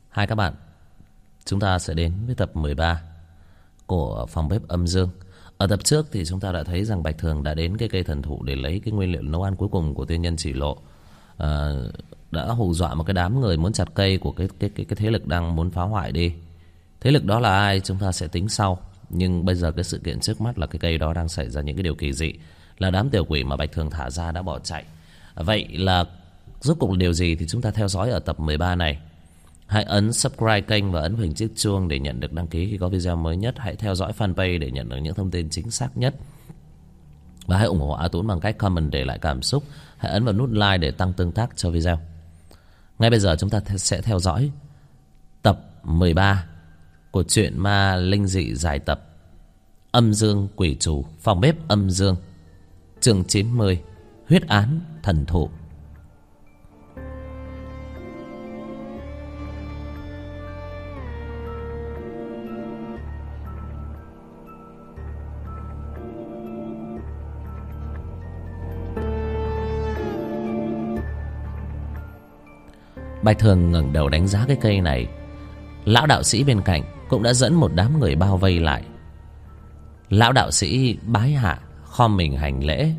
Hai các bạn, chúng ta sẽ đến với tập 13 của phòng bếp âm dương. Ở tập trước thì chúng ta đã thấy rằng Bạch Thường đã đến cái cây thần thụ để lấy cái nguyên liệu nấu ăn cuối cùng của tiên nhân chỉ lộ. Đã hù dọa một cái đám người muốn chặt cây của cái thế lực đang muốn phá hoại đi. Thế lực đó là ai chúng ta sẽ tính sau. Nhưng bây giờ cái sự kiện trước mắt là cái cây đó đang xảy ra những cái điều kỳ dị, là đám tiểu quỷ mà Bạch Thường thả ra đã bỏ chạy. Vậy là rốt cuộc là điều gì thì chúng ta theo dõi ở tập 13 này. Hãy ấn subscribe kênh và ấn hình chiếc chuông để nhận được đăng ký khi có video mới nhất. Hãy theo dõi fanpage để nhận được những thông tin chính xác nhất. Và hãy ủng hộ A Tún bằng cách comment để lại cảm xúc. Hãy ấn vào nút like để tăng tương tác cho video. Ngay bây giờ chúng ta sẽ theo dõi tập 13 của truyện ma linh dị dài tập Âm Dương Quỷ Chủ, phòng bếp âm dương, chương 90, huyết án thần thụ. Bạch Thường ngẩng đầu đánh giá cái cây này. Lão đạo sĩ bên cạnh cũng đã dẫn một đám người bao vây lại. Lão đạo sĩ bái hạ, khom mình hành lễ.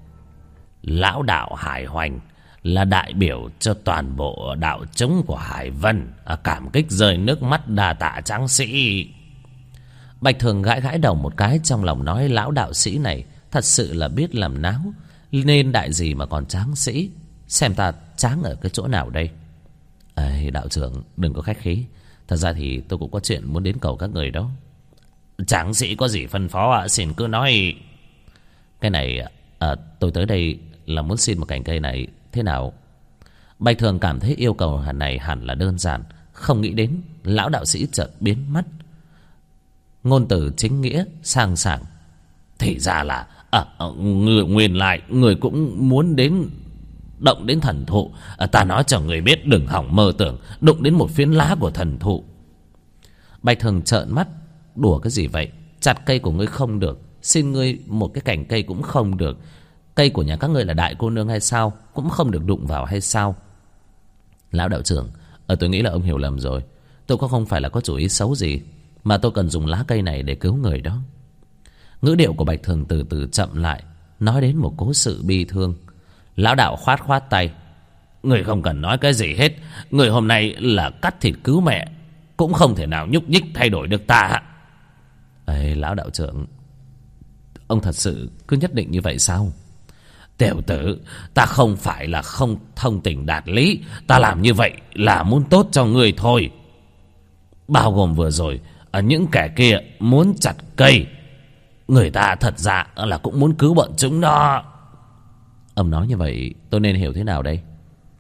Lão đạo Hải Hoành là đại biểu cho toàn bộ đạo chúng của Hải Vân, cảm kích rơi nước mắt đa tạ tráng sĩ. Bạch Thường gãi gãi đầu một cái, trong lòng nói lão đạo sĩ này thật sự là biết làm náo, nên đại gì mà còn tráng sĩ. Xem ta tráng ở cái chỗ nào đây. Đạo trưởng đừng có khách khí. Thật ra thì tôi cũng có chuyện muốn đến cầu các người đó. Tráng sĩ có gì phân phó ạ? Xin cứ nói. Cái này tôi tới đây là muốn xin một cành cây này. Thế nào? Bạch Thường cảm thấy yêu cầu này hẳn là đơn giản. Không nghĩ đến lão đạo sĩ chợt biến mất, ngôn từ chính nghĩa sang sảng. Thì ra là người nguyên lại người cũng muốn đến động đến thần thụ. Ta nói cho người biết đừng hỏng mơ tưởng đụng đến một phiến lá của thần thụ. Bạch Thường trợn mắt. Đùa cái gì vậy? Chặt cây của ngươi không được, xin ngươi một cái cành cây cũng không được. Cây của nhà các ngươi là đại cô nương hay sao? Cũng không được đụng vào hay sao? Lão đạo trưởng, tôi nghĩ là ông hiểu lầm rồi. Tôi cũng không phải là có chủ ý xấu gì, mà tôi cần dùng lá cây này để cứu người đó. Ngữ điệu của Bạch Thường từ từ chậm lại, nói đến một cố sự bi thương. Lão đạo khoát khoát tay. Người không cần nói cái gì hết. Người hôm nay là cắt thịt cứu mẹ, cũng không thể nào nhúc nhích thay đổi được ta. Lão đạo trưởng, ông thật sự cứ nhất định như vậy sao? Tiểu tử, ta không phải là không thông tình đạt lý. Ta làm như vậy là muốn tốt cho người thôi. Bao gồm vừa rồi những kẻ kia muốn chặt cây, người ta thật ra là cũng muốn cứu bọn chúng đó. Ông nói như vậy tôi nên hiểu thế nào đây?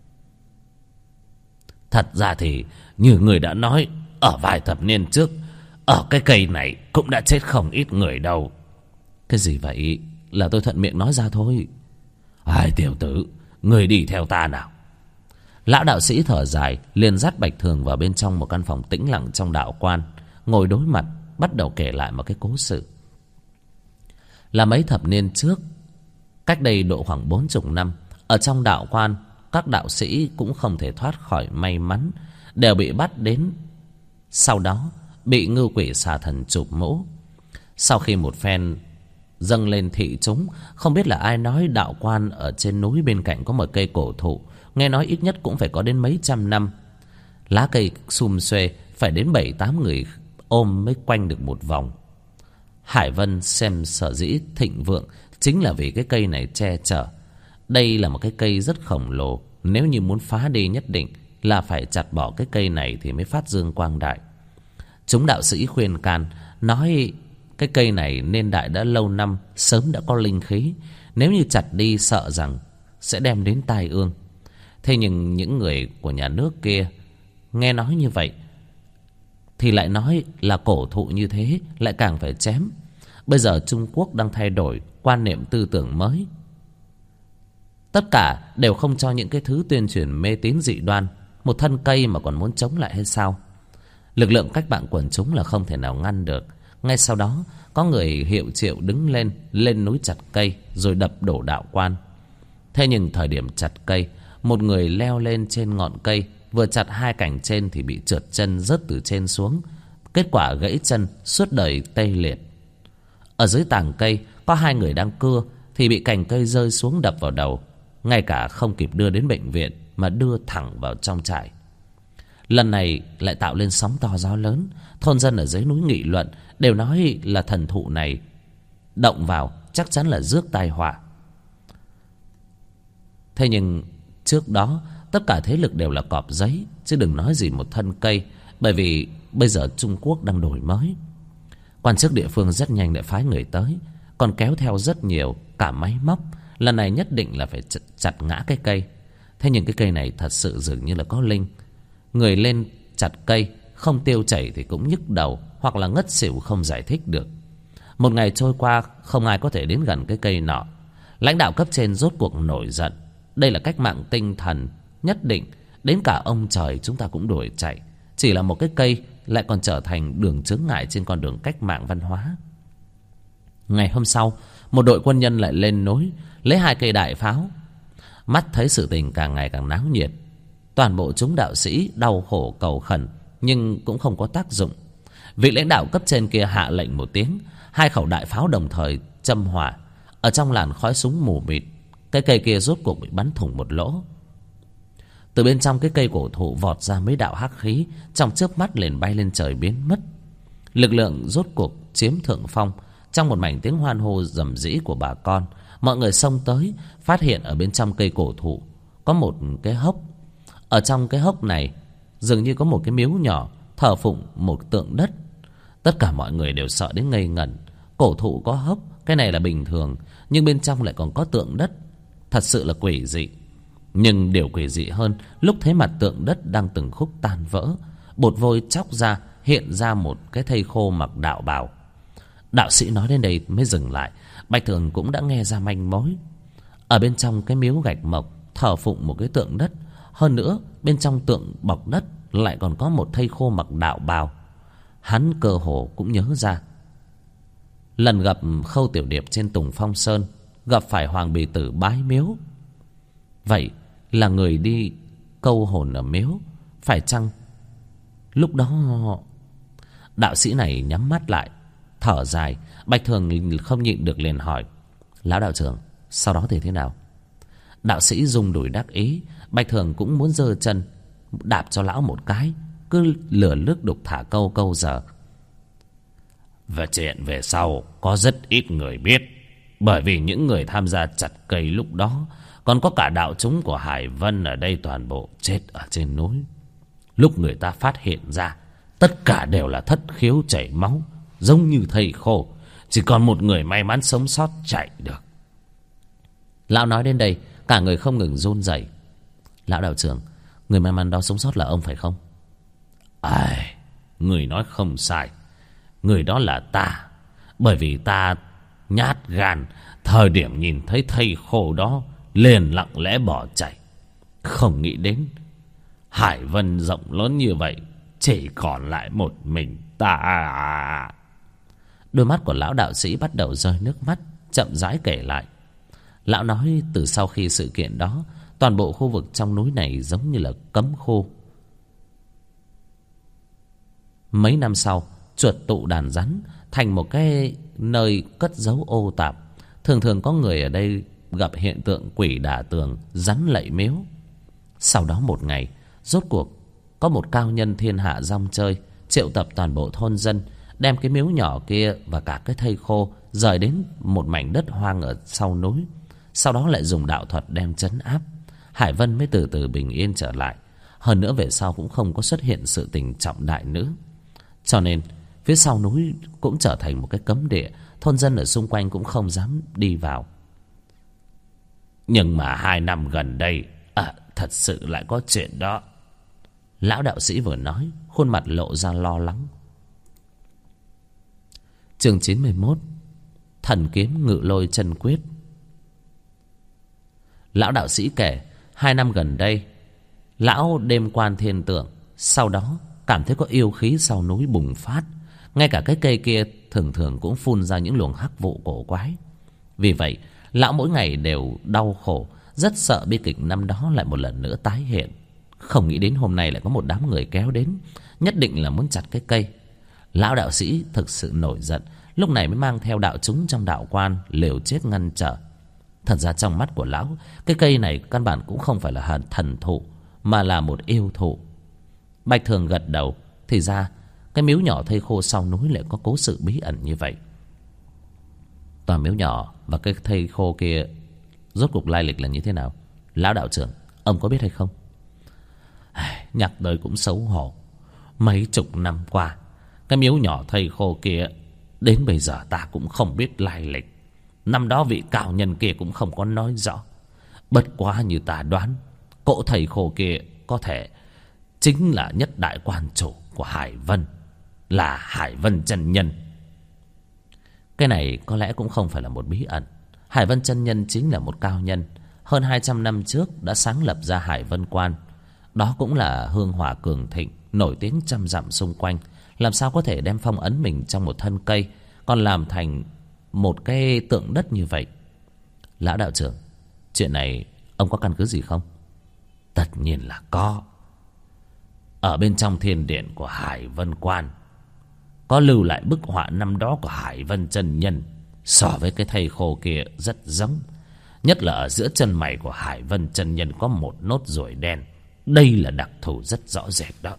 Thật ra thì như người đã nói, ở vài thập niên trước, ở cái cây này cũng đã chết không ít người đâu. Cái gì vậy? Là tôi thuận miệng nói ra thôi. Tiểu tử, người đi theo ta nào. Lão đạo sĩ thở dài, liền dắt Bạch Thường vào bên trong một căn phòng tĩnh lặng trong đạo quan, ngồi đối mặt, bắt đầu kể lại một cái cố sự. Là mấy thập niên trước, cách đây độ khoảng 40 năm, ở trong đạo quan, các đạo sĩ cũng không thể thoát khỏi may mắn, đều bị bắt đến. Sau đó bị ngưu quỷ xà thần chụp mũ. Sau khi một phen dâng lên thị chúng, không biết là ai nói đạo quan ở trên núi bên cạnh có một cây cổ thụ, nghe nói ít nhất cũng phải có đến mấy trăm năm. Lá cây sum xuê, phải đến 7-8 người ôm mới quanh được một vòng. Hải Vân xem sở dĩ thịnh vượng chính là vì cái cây này che chở. Đây là một cái cây rất khổng lồ, nếu như muốn phá đi nhất định là phải chặt bỏ cái cây này thì mới phát dương quang đại. Chúng đạo sĩ khuyên can, nói cái cây này nên đại đã lâu năm, sớm đã có linh khí, nếu như chặt đi sợ rằng sẽ đem đến tai ương. Thế nhưng những người của nhà nước kia nghe nói như vậy thì lại nói là cổ thụ như thế lại càng phải chém. Bây giờ Trung Quốc đang thay đổi quan niệm tư tưởng mới, tất cả đều không cho những cái thứ tuyên truyền mê tín dị đoan. Một thân cây mà còn muốn chống lại hay sao? Lực lượng cách mạng quần chúng là không thể nào ngăn được. Ngay sau đó có người hiệu triệu đứng lên núi chặt cây, rồi đập đổ đạo quan. Thế nhưng thời điểm chặt cây, một người leo lên trên ngọn cây, vừa chặt hai cành trên thì bị trượt chân rớt từ trên xuống. Kết quả gãy chân, suốt đời tê liệt. Ở dưới tàng cây có hai người đang cưa thì bị cành cây rơi xuống đập vào đầu, ngay cả không kịp đưa đến bệnh viện mà đưa thẳng vào trong trại. Lần này lại tạo lên sóng to gió lớn. Thôn dân ở dưới núi nghị luận, đều nói là thần thụ này động vào chắc chắn là rước tai họa. Thế nhưng trước đó tất cả thế lực đều là cọp giấy, chứ đừng nói gì một thân cây. Bởi vì bây giờ Trung Quốc đang đổi mới. Quan chức địa phương rất nhanh đã phái người tới, còn kéo theo rất nhiều cả máy móc. Lần này nhất định là phải chặt ngã cái cây. Thế nhưng cái cây này thật sự dường như là có linh. Người lên chặt cây không tiêu chảy thì cũng nhức đầu, hoặc là ngất xỉu không giải thích được. Một ngày trôi qua không ai có thể đến gần cái cây nọ. Lãnh đạo cấp trên rốt cuộc nổi giận. Đây là cách mạng tinh thần, nhất định đến cả ông trời chúng ta cũng đuổi chạy. Chỉ là một cái cây lại còn trở thành đường chướng ngại trên con đường cách mạng văn hóa. Ngày hôm sau, một đội quân nhân lại lên núi lấy hai cây đại pháo. Mắt thấy sự tình càng ngày càng náo nhiệt, toàn bộ chúng đạo sĩ đau khổ cầu khẩn, nhưng cũng không có tác dụng. Vị lãnh đạo cấp trên kia hạ lệnh một tiếng, hai khẩu đại pháo đồng thời châm hỏa. Ở trong làn khói súng mù mịt, cái cây kia rốt cuộc bị bắn thủng một lỗ. Từ bên trong cái cây cổ thụ vọt ra mấy đạo hắc khí, trong chớp mắt liền bay lên trời biến mất. Lực lượng rốt cuộc chiếm thượng phong. Trong một mảnh tiếng hoan hô rầm rĩ của bà con, mọi người xông tới, phát hiện ở bên trong cây cổ thụ có một cái hốc. Ở trong cái hốc này dường như có một cái miếu nhỏ thờ phụng một tượng đất. Tất cả mọi người đều sợ đến ngây ngẩn. Cổ thụ có hốc, cái này là bình thường, nhưng bên trong lại còn có tượng đất. Thật sự là quỷ dị. Nhưng điều quỷ dị hơn, lúc thấy mặt tượng đất đang từng khúc tan vỡ, bột vôi chóc ra, hiện ra một cái thây khô mặc đạo bào. Đạo sĩ nói đến đây mới dừng lại. Bạch Thường cũng đã nghe ra manh mối. Ở bên trong cái miếu gạch mộc thờ phụng một cái tượng đất. Hơn nữa bên trong tượng bọc đất lại còn có một thây khô mặc đạo bào. Hắn cơ hồ cũng nhớ ra lần gặp Khâu Tiểu Điệp trên Tùng Phong Sơn, gặp phải Hoàng Bì Tử bái miếu. Vậy là người đi câu hồn ở miếu, phải chăng lúc đó? Đạo sĩ này nhắm mắt lại thở dài. Bạch Thường không nhịn được liền hỏi: Lão đạo trưởng, sau đó thì thế nào? Đạo sĩ rung đùi đắc ý. Bạch Thường cũng muốn giơ chân đạp cho lão một cái, cứ lừa lướt đục thả câu câu giờ. Và chuyện về sau có rất ít người biết, bởi vì những người tham gia chặt cây lúc đó còn có cả đạo chúng của Hải Vân ở đây toàn bộ chết ở trên núi. Lúc người ta phát hiện ra, tất cả đều là thất khiếu chảy máu, giống như thây khô. Chỉ còn một người may mắn sống sót chạy được. Lão nói đến đây, cả người không ngừng run rẩy. Lão đạo trưởng, người may mắn đó sống sót là ông phải không? Ai, người nói không sai. Người đó là ta. Bởi vì ta nhát gan, thời điểm nhìn thấy thây khô đó liền lặng lẽ bỏ chạy. Không nghĩ đến Hải Vân rộng lớn như vậy, chỉ còn lại một mình ta. Đôi mắt của lão đạo sĩ bắt đầu rơi nước mắt, chậm rãi kể lại. Lão nói từ sau khi sự kiện đó, toàn bộ khu vực trong núi này giống như là cấm khu. Mấy năm sau, chuột tụ đàn rắn thành một cái nơi cất giấu ô tạp. Thường thường có người ở đây gặp hiện tượng quỷ đả tường, rắn lạy miếu. Sau đó một ngày, rốt cuộc có một cao nhân thiên hạ rong chơi, triệu tập toàn bộ thôn dân, đem cái miếu nhỏ kia và cả cái thây khô rời đến một mảnh đất hoang ở sau núi. Sau đó lại dùng đạo thuật đem trấn áp. Hải Vân mới từ từ bình yên trở lại. Hơn nữa về sau cũng không có xuất hiện sự tình trọng đại nữa. Cho nên phía sau núi cũng trở thành một cái cấm địa. Thôn dân ở xung quanh cũng không dám đi vào. Nhưng mà 2 năm gần đây thật sự lại có chuyện đó. Lão đạo sĩ vừa nói, khuôn mặt lộ ra lo lắng. Chương 91: Thần kiếm ngự lôi chân quyết. Lão đạo sĩ kể 2 năm gần đây, lão đêm quan thiên tượng, sau đó cảm thấy có yêu khí sau núi bùng phát. Ngay cả cái cây kia thường thường cũng phun ra những luồng hắc vụ cổ quái. Vì vậy lão mỗi ngày đều đau khổ, rất sợ bi kịch năm đó lại một lần nữa tái hiện. Không nghĩ đến hôm nay lại có một đám người kéo đến, nhất định là muốn chặt cái cây. Lão đạo sĩ thực sự nổi giận, lúc này mới mang theo đạo chúng trong đạo quan liều chết ngăn trở. Thật ra trong mắt của lão, cái cây này căn bản cũng không phải là thần thụ, mà là một yêu thụ. Bạch Thường gật đầu. Thì ra cái miếu nhỏ thây khô sau núi lại có cố sự bí ẩn như vậy. Tòa miếu nhỏ và cái thây khô kia rốt cuộc lai lịch là như thế nào, lão đạo trưởng, ông có biết hay không? Nhắc tới cũng xấu hổ. Mấy chục năm qua, cái miếu nhỏ thây khô kia đến bây giờ ta cũng không biết lai lịch. Năm đó vị cao nhân kia cũng không có nói rõ. Bất quá như ta đoán, cỗ thầy khô kia có thể chính là nhất đại quan chủ của Hải Vân, là Hải Vân chân nhân. Cái này có lẽ cũng không phải là một bí ẩn. Hải Vân chân nhân chính là một cao nhân, hơn 200 năm trước đã sáng lập ra Hải Vân Quan. Đó cũng là hương hỏa cường thịnh, nổi tiếng trăm dặm xung quanh. Làm sao có thể đem phong ấn mình trong một thân cây, còn làm thành một cái tượng đất như vậy? Lão đạo trưởng, chuyện này ông có căn cứ gì không? Tất nhiên là có. Ở bên trong thiên điện của Hải Vân Quan có lưu lại bức họa năm đó của Hải Vân chân nhân. So với cái thây khô kia rất giống. Nhất là ở giữa chân mày của Hải Vân chân nhân có một nốt ruồi đen. Đây là đặc thù rất rõ rệt đó.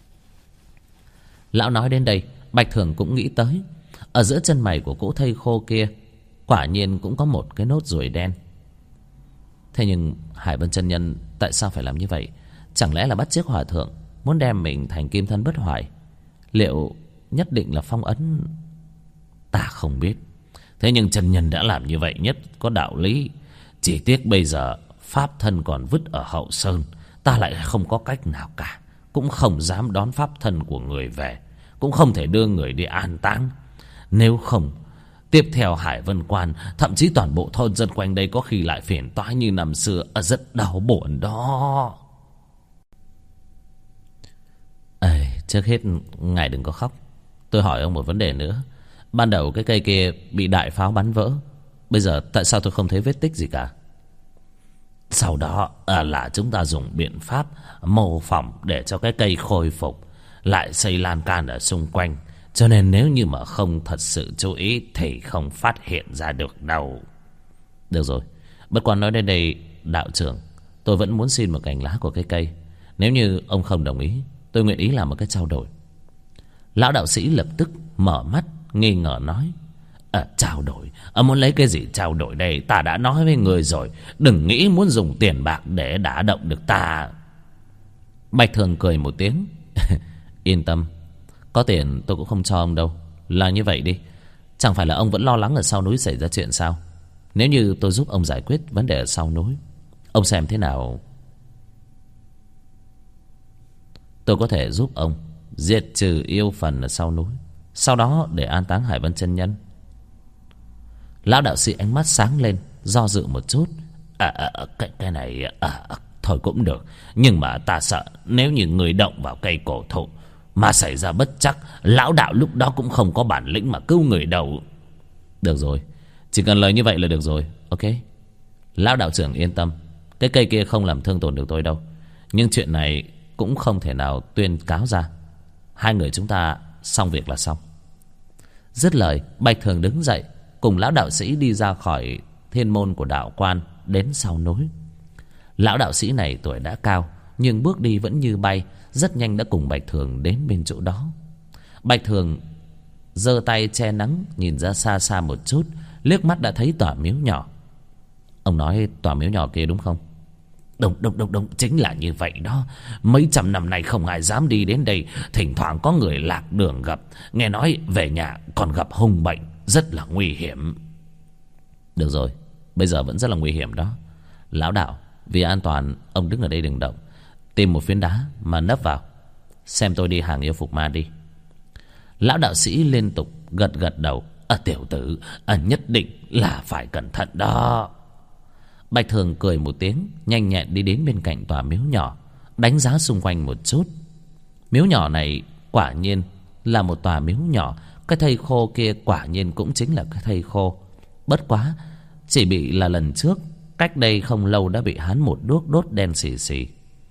Lão nói đến đây, Bạch Thường cũng nghĩ tới. Ở giữa chân mày của cỗ thây khô kia quả nhiên cũng có một cái nốt ruồi đen. Thế nhưng Hải Vân chân nhân tại sao phải làm như vậy? Chẳng lẽ là bắt chước hòa thượng, muốn đem mình thành kim thân bất hoại? Liệu nhất định là phong ấn? Ta không biết. Thế nhưng chân nhân đã làm như vậy nhất có đạo lý. Chỉ tiếc bây giờ pháp thân còn vứt ở hậu sơn, ta lại không có cách nào cả. Cũng không dám đón pháp thân của người về, cũng không thể đưa người đi an táng. Nếu không, tiếp theo Hải Vân Quan, thậm chí toàn bộ thôn dân quanh đây có khi lại phiền toái như năm xưa. Rất đau buồn đó. Trước hết ngài đừng có khóc. Tôi hỏi ông một vấn đề nữa. Ban đầu cái cây kia bị đại pháo bắn vỡ, bây giờ tại sao tôi không thấy vết tích gì cả? Sau đó là chúng ta dùng biện pháp mô phỏng để cho cái cây khôi phục, lại xây lan can ở xung quanh. Cho nên nếu như mà không thật sự chú ý thì không phát hiện ra được đâu. Được rồi, bất quá nói đến đây, đạo trưởng, tôi vẫn muốn xin một cành lá của cái cây. Nếu như ông không đồng ý, tôi nguyện ý làm một cái trao đổi. Lão đạo sĩ lập tức mở mắt nghi ngờ nói: trao đổi? Muốn lấy cái gì trao đổi đây? Ta đã nói với người rồi, đừng nghĩ muốn dùng tiền bạc để đả động được ta. Bạch Thường cười một tiếng. Yên tâm, có tiền tôi cũng không cho ông đâu. Là như vậy đi, chẳng phải là ông vẫn lo lắng ở sau núi xảy ra chuyện sao? Nếu như tôi giúp ông giải quyết vấn đề ở sau núi, ông xem thế nào? Tôi có thể giúp ông diệt trừ yêu phần ở sau núi, sau đó để an táng Hải Vân chân nhân. Lão đạo sĩ ánh mắt sáng lên, do dự một chút. Cái này thôi cũng được, nhưng mà ta sợ nếu như người động vào cây cổ thụ mà xảy ra bất trắc, lão đạo lúc đó cũng không có bản lĩnh mà cứu người đâu. Được rồi, chỉ cần lời như vậy là được rồi. Ok, lão đạo trưởng yên tâm, cái cây kia không làm thương tổn được tôi đâu. Nhưng chuyện này cũng không thể nào tuyên cáo ra. Hai người chúng ta xong việc là xong. Dứt lời, Bạch Thường đứng dậy, cùng lão đạo sĩ đi ra khỏi thiên môn của đạo quan, đến sau núi. Lão đạo sĩ này tuổi đã cao, nhưng bước đi vẫn như bay, rất nhanh đã cùng Bạch Thường đến bên chỗ đó. Bạch Thường giơ tay che nắng, nhìn ra xa xa một chút, liếc mắt đã thấy tòa miếu nhỏ. Ông nói tòa miếu nhỏ kia đúng không? Đúng, chính là như vậy đó. Mấy trăm năm nay không ai dám đi đến đây. Thỉnh thoảng có người lạc đường gặp, nghe nói về nhà còn gặp hung bệnh, rất là nguy hiểm. Được rồi, bây giờ vẫn rất là nguy hiểm đó. Lão đạo, vì an toàn, ông đứng ở đây đừng động. Tìm một phiến đá mà nấp vào, xem tôi đi hàng yêu phục ma đi. Lão đạo sĩ liên tục gật đầu. Tiểu tử, nhất định là phải cẩn thận đó. Bạch Thường cười một tiếng, nhanh nhẹn đi đến bên cạnh tòa miếu nhỏ, đánh giá xung quanh một chút. Miếu nhỏ này quả nhiên là một tòa miếu nhỏ. Cái thây khô kia quả nhiên cũng chính là cái thây khô. Bất quá chỉ bị là lần trước, cách đây không lâu đã bị hắn một đuốc đốt đen xì xì.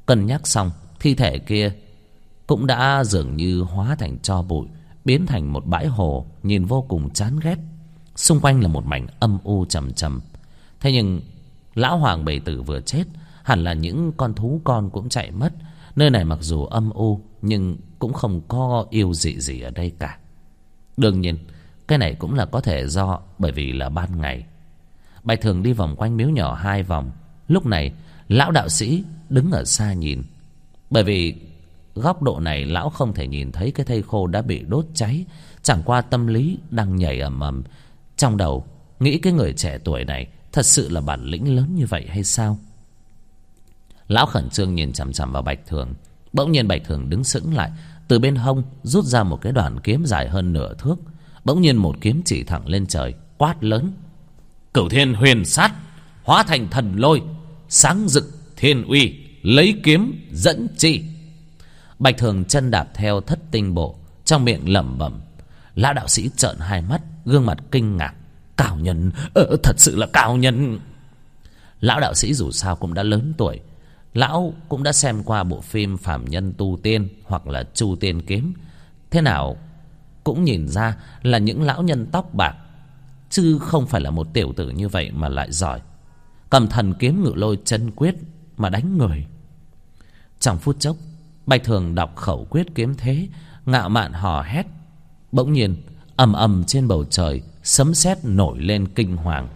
Cân nhắc xong, thi thể kia cũng đã dường như hóa thành tro bụi, biến thành một bãi hồ nhìn vô cùng chán ghét. Xung quanh là một mảnh âm u trầm trầm. Thế nhưng lão hoàng bầy tử vừa chết, hẳn là những con thú con cũng chạy mất. Nơi này mặc dù âm u nhưng cũng không có yêu dị gì ở đây cả. Đương nhiên cái này cũng là có thể do bởi vì là ban ngày. Bạch Thường đi vòng quanh miếu nhỏ 2 vòng. Lúc này lão đạo sĩ đứng ở xa nhìn. Bởi vì góc độ này lão không thể nhìn thấy cái thây khô đã bị đốt cháy. Chẳng qua tâm lý đang nhảy ầm ầm trong đầu, nghĩ cái người trẻ tuổi này thật sự là bản lĩnh lớn như vậy hay sao? Lão khẩn trương nhìn chằm chằm vào Bạch Thường. Bỗng nhiên Bạch Thường đứng sững lại, từ bên hông rút ra một cái đoạn kiếm dài hơn nửa thước. Bỗng nhiên một kiếm chỉ thẳng lên trời, quát lớn: Cửu Thiên Huyền Sát, hóa thành thần lôi, sáng rực thiên uy, lấy kiếm dẫn chi. Bạch Thường chân đạp theo thất tinh bộ, trong miệng lẩm bẩm. Lão đạo sĩ trợn hai mắt, gương mặt kinh ngạc. Cao nhân, thật sự là cao nhân. Lão đạo sĩ dù sao cũng đã lớn tuổi. Lão cũng đã xem qua bộ phim Phàm Nhân Tu Tiên hoặc là Chu Tiên Kiếm. Thế nào cũng nhìn ra là những lão nhân tóc bạc, chứ không phải là một tiểu tử như vậy mà lại giỏi. Cầm thần kiếm Ngự Lôi Chân Quyết mà đánh người. Trong phút chốc, Bạch Thường đọc khẩu quyết kiếm thế, ngạo mạn hò hét. Bỗng nhiên ầm ầm trên bầu trời, sấm sét nổi lên kinh hoàng.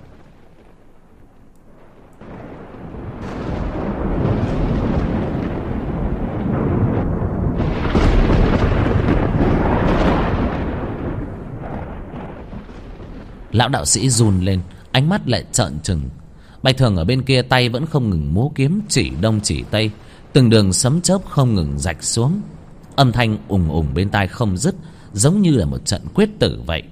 Lão đạo sĩ run lên, ánh mắt lại trợn trừng. Bạch Thường ở bên kia tay vẫn không ngừng múa kiếm chỉ đông chỉ tây, từng đường sấm chớp không ngừng rạch xuống. Âm thanh ùng ùng bên tai không dứt, giống như là một trận quyết tử vậy.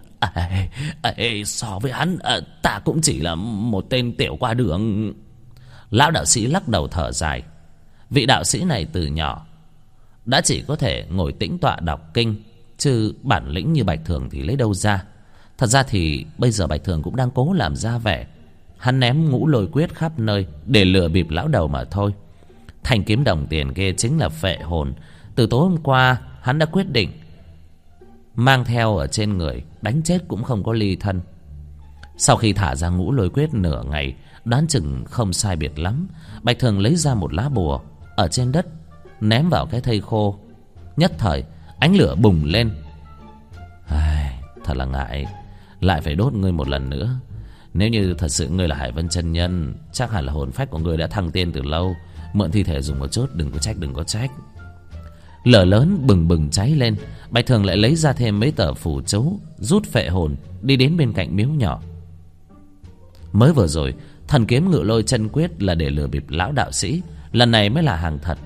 So với hắn, ta cũng chỉ là một tên tiểu qua đường. Lão đạo sĩ lắc đầu thở dài. Vị đạo sĩ này từ nhỏ đã chỉ có thể ngồi tĩnh tọa đọc kinh, chứ bản lĩnh như Bạch Thường thì lấy đâu ra. Thật ra thì bây giờ Bạch Thường cũng đang cố làm ra vẻ. Hắn ném ngũ lôi quyết khắp nơi để lừa bịp lão đầu mà thôi. Thanh kiếm đồng tiền kia chính là phệ hồn. Từ tối hôm qua hắn đã quyết định mang theo ở trên người, đánh chết cũng không có ly thân. Sau khi thả ra ngũ lôi quyết nửa ngày, đoán chừng không sai biệt lắm, Bạch Thường lấy ra một lá bùa ở trên đất, ném vào cái thây khô. Nhất thời ánh lửa bùng lên. Thật là ngại, lại phải đốt ngươi một lần nữa. Nếu như thật sự ngươi là Hải Vân chân nhân, chắc hẳn là hồn phách của ngươi đã thăng tiên từ lâu. Mượn thi thể dùng một chút, đừng có trách. Lửa lớn bừng bừng cháy lên. Bạch Thường lại lấy ra thêm mấy tờ phù chú, rút phệ hồn, đi đến bên cạnh miếu nhỏ. Mới vừa rồi thần kiếm Ngự Lôi Chân Quyết là để lừa bịp lão đạo sĩ, lần này mới là hàng thật.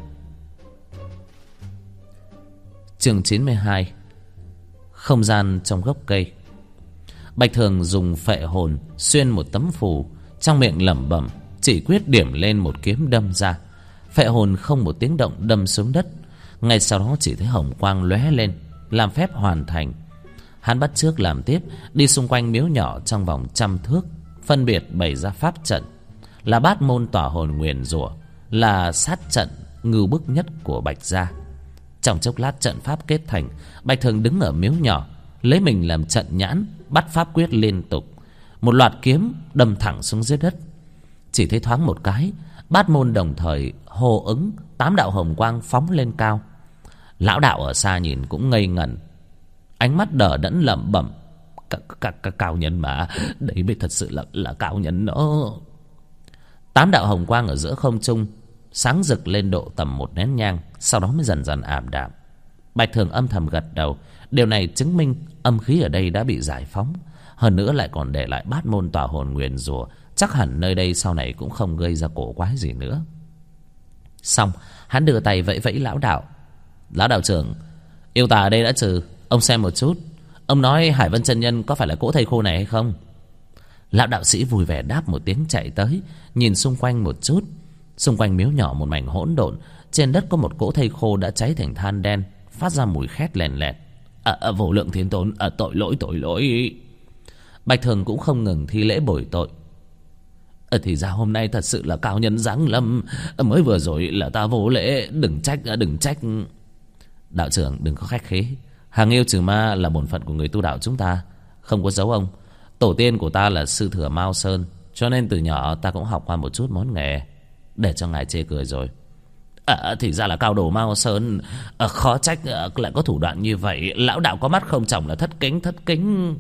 Chương 92. Không gian trong gốc cây. Bạch Thường dùng phệ hồn xuyên một tấm phù, trong miệng lẩm bẩm, chỉ quyết điểm lên một kiếm đâm ra. Phệ hồn không một tiếng động đâm xuống đất. Ngay sau đó chỉ thấy hồng quang lóe lên, làm phép hoàn thành. Hắn bắt chước làm tiếp, đi xung quanh miếu nhỏ trong vòng 100 thước, phân biệt bày ra pháp trận. Là bát môn tỏa hồn nguyền rủa, là sát trận ngưu bức nhất của Bạch gia. Trong chốc lát trận pháp kết thành. Bạch Thường đứng ở miếu nhỏ, lấy mình làm trận nhãn, bắt pháp quyết liên tục. Một loạt kiếm đâm thẳng xuống dưới đất. Chỉ thấy thoáng một cái, bát môn đồng thời hô ứng, 8 đạo hồng quang phóng lên cao. Lão đạo ở xa nhìn cũng ngây ngẩn, ánh mắt đờ đẫn lẩm bẩm: Cao nhân mà, đấy mới thật sự là cao nhân đó. 8 đạo hồng quang ở giữa không trung sáng rực lên độ tầm 1 nén nhang, sau đó mới dần dần ảm đạm. Bạch Thường âm thầm gật đầu. Điều này chứng minh âm khí ở đây đã bị giải phóng, hơn nữa lại còn để lại bát môn tỏa hồn nguyền rủa, chắc hẳn nơi đây sau này cũng không gây ra cổ quái gì nữa. Xong, hắn đưa tay vẫy vẫy lão đạo. Lão đạo trưởng, yêu tà ở đây đã trừ, ông xem một chút. Ông nói Hải Vân chân nhân có phải là cỗ thây khô này hay không? Lão đạo sĩ vui vẻ đáp một tiếng, chạy tới nhìn xung quanh một chút. Xung quanh miếu nhỏ một mảnh hỗn độn. Trên đất có một cỗ thây khô đã cháy thành than đen, phát ra mùi khét lèn lẹt. Vô lượng thiên tôn, tội lỗi. Bạch Thường cũng không ngừng thi lễ bồi tội. Thì ra hôm nay thật sự là cao nhân giáng lâm. Mới vừa rồi là ta vô lễ, đừng trách, đừng trách. Đạo trưởng đừng có khách khí. Hàng yêu trừ ma là bổn phận của người tu đạo chúng ta, không có giấu ông. Tổ tiên của ta là sư thừa Mao Sơn, cho nên từ nhỏ ta cũng học qua một chút món nghề, để cho ngài chê cười rồi. Thì ra là cao đồ Mao Sơn. Khó trách lại có thủ đoạn như vậy. Lão đạo có mắt không tròng là thất kính.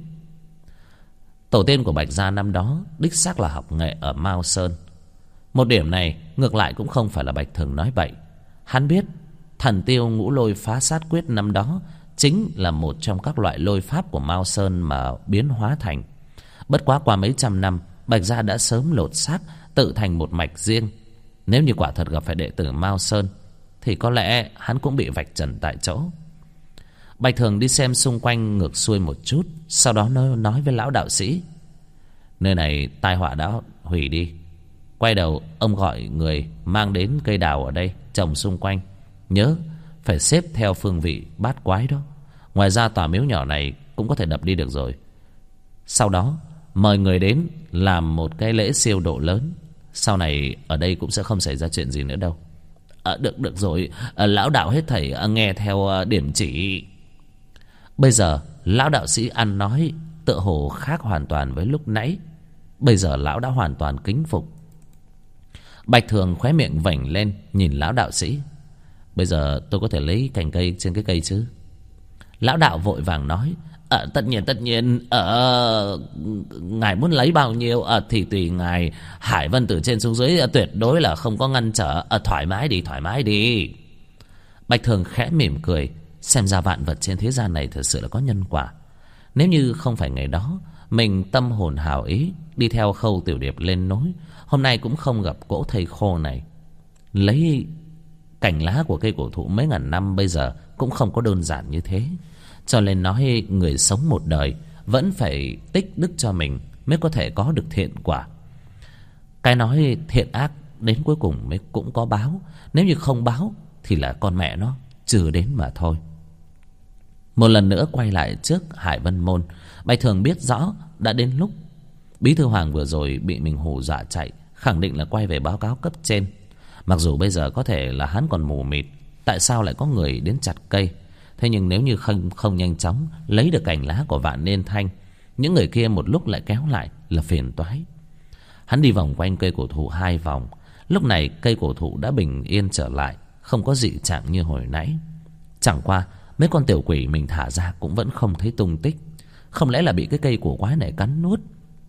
Tổ tiên của Bạch gia năm đó đích xác là học nghệ ở Mao Sơn. Một điểm này ngược lại cũng không phải là Bạch Thường nói bậy. Hắn biết thần tiêu ngũ lôi phá sát quyết năm đó chính là một trong các loại lôi pháp của Mao Sơn mà biến hóa thành. Bất quá qua mấy trăm năm, Bạch gia đã sớm lột xác, tự thành một mạch riêng. Nếu như quả thật gặp phải đệ tử Mao Sơn, thì có lẽ hắn cũng bị vạch trần tại chỗ. Bạch Thường đi xem xung quanh ngược xuôi một chút, sau đó nói với lão đạo sĩ: nơi này tai họa đã hủy đi. Quay đầu ông gọi người mang đến cây đào ở đây trồng xung quanh. Nhớ phải xếp theo phương vị bát quái đó. Ngoài ra tòa miếu nhỏ này cũng có thể đập đi được rồi. Sau đó mời người đến làm một cái lễ siêu độ lớn. Sau này ở đây cũng sẽ không xảy ra chuyện gì nữa đâu. Được rồi, lão đạo hết thảy nghe theo điểm chỉ. Bây giờ lão đạo sĩ ăn nói tựa hồ khác hoàn toàn với lúc nãy. Bây giờ lão đã hoàn toàn kính phục. Bạch Thường khóe miệng vểnh lên nhìn lão đạo sĩ: bây giờ tôi có thể lấy cành cây trên cái cây chứ? Lão đạo vội vàng nói: tất nhiên. Ngài muốn lấy bao nhiêu thì tùy ngài. Hải Vân từ trên xuống dưới tuyệt đối là không có ngăn trở. Thoải mái đi. Bạch Thường khẽ mỉm cười. Xem ra vạn vật trên thế gian này thật sự là có nhân quả. Nếu như không phải ngày đó mình tâm hồn hào ý đi theo Khâu Tiểu Điệp lên núi, hôm nay cũng không gặp cỗ thây khô này. Lấy cành lá của cây cổ thụ mấy ngàn năm bây giờ cũng không có đơn giản như thế. Cho nên nói người sống một đời vẫn phải tích đức cho mình mới có thể có được thiện quả. Cái nói thiện ác đến cuối cùng mới cũng có báo. Nếu như không báo thì là con mẹ nó chưa đến mà thôi. Một lần nữa quay lại trước Hải Vân Môn, Bạch Thường biết rõ đã đến lúc. Bí thư Hoàng vừa rồi bị mình hù dọa chạy, khẳng định là quay về báo cáo cấp trên. Mặc dù bây giờ có thể là hắn còn mù mịt, tại sao lại có người đến chặt cây. Thế nhưng nếu như không nhanh chóng lấy được cành lá của Vạn Niên Thanh, những người kia một lúc lại kéo lại là phiền toái. Hắn đi vòng quanh cây cổ thụ 2 vòng. Lúc này cây cổ thụ đã bình yên trở lại, không có dị trạng như hồi nãy. Chẳng qua mấy con tiểu quỷ mình thả ra cũng vẫn không thấy tung tích. Không lẽ là bị cái cây cổ quái này cắn nuốt?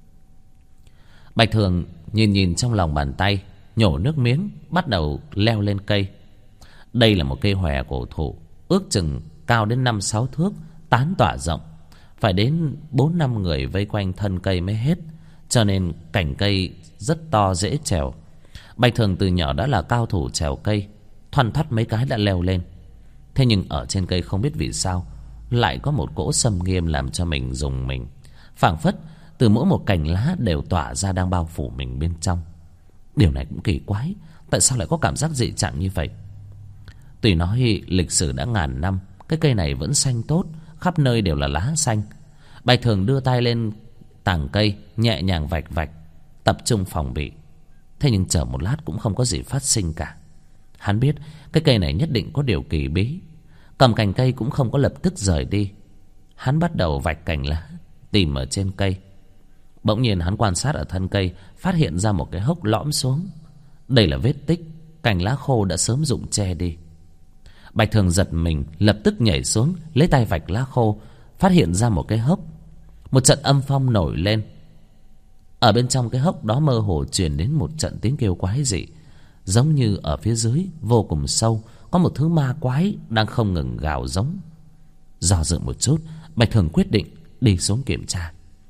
Bạch Thường nhìn trong lòng bàn tay, nhổ nước miếng, bắt đầu leo lên cây. Đây là một cây hòe cổ thụ, ước chừng cao đến 5-6 thước, tán tỏa rộng. Phải đến 4-5 người vây quanh thân cây mới hết. Cho nên cành cây rất to dễ trèo. Bạch Thường từ nhỏ đã là cao thủ trèo cây, thoăn thoắt mấy cái đã leo lên. Thế nhưng ở trên cây không biết vì sao lại có một cỗ xâm nghiêm làm cho mình rùng mình. Phảng phất từ mỗi một cành lá đều tỏa ra đang bao phủ mình bên trong. Điều này cũng kỳ quái, tại sao lại có cảm giác dị trạng như vậy? Tuy nói lịch sử đã ngàn năm, cái cây này vẫn xanh tốt, khắp nơi đều là lá xanh. Bạch Thường đưa tay lên tàng cây, nhẹ nhàng vạch, tập trung phòng bị. Thế nhưng chờ một lát cũng không có gì phát sinh cả. Hắn biết cái cây này nhất định có điều kỳ bí. Cầm cành cây cũng không có lập tức rời đi. Hắn bắt đầu vạch cành lá, tìm ở trên cây. Bỗng nhiên hắn quan sát ở thân cây, phát hiện ra một cái hốc lõm xuống. Đây là vết tích, cành lá khô đã sớm rụng che đi. Bạch Thường giật mình, lập tức nhảy xuống, lấy tay vạch lá khô, phát hiện ra một cái hốc. Một trận âm phong nổi lên. Ở bên trong cái hốc đó mơ hồ truyền đến một trận tiếng kêu quái dị, giống như ở phía dưới vô cùng sâu có một thứ ma quái đang không ngừng gào giống. Do dự một chút, Bạch Thường quyết định đi xuống kiểm tra.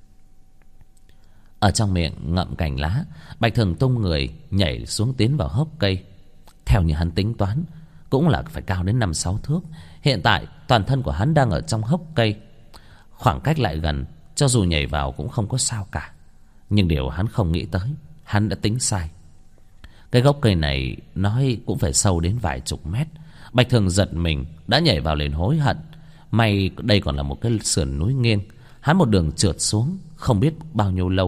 Ở trong miệng ngậm cành lá, Bạch Thường tung người nhảy xuống tiến vào hốc cây. Theo như hắn tính toán, cũng là phải cao đến 5-6 thước. Hiện tại toàn thân của hắn đang ở trong hốc cây, khoảng cách lại gần, cho dù nhảy vào cũng không có sao cả. Nhưng điều hắn không nghĩ tới, hắn đã tính sai. Cái gốc cây này nói cũng phải sâu đến vài chục mét. Bạch Thường giật mình, đã nhảy vào liền hối hận. May đây còn là một cái sườn núi nghiêng. Hắn một đường trượt xuống, không biết bao nhiêu lâu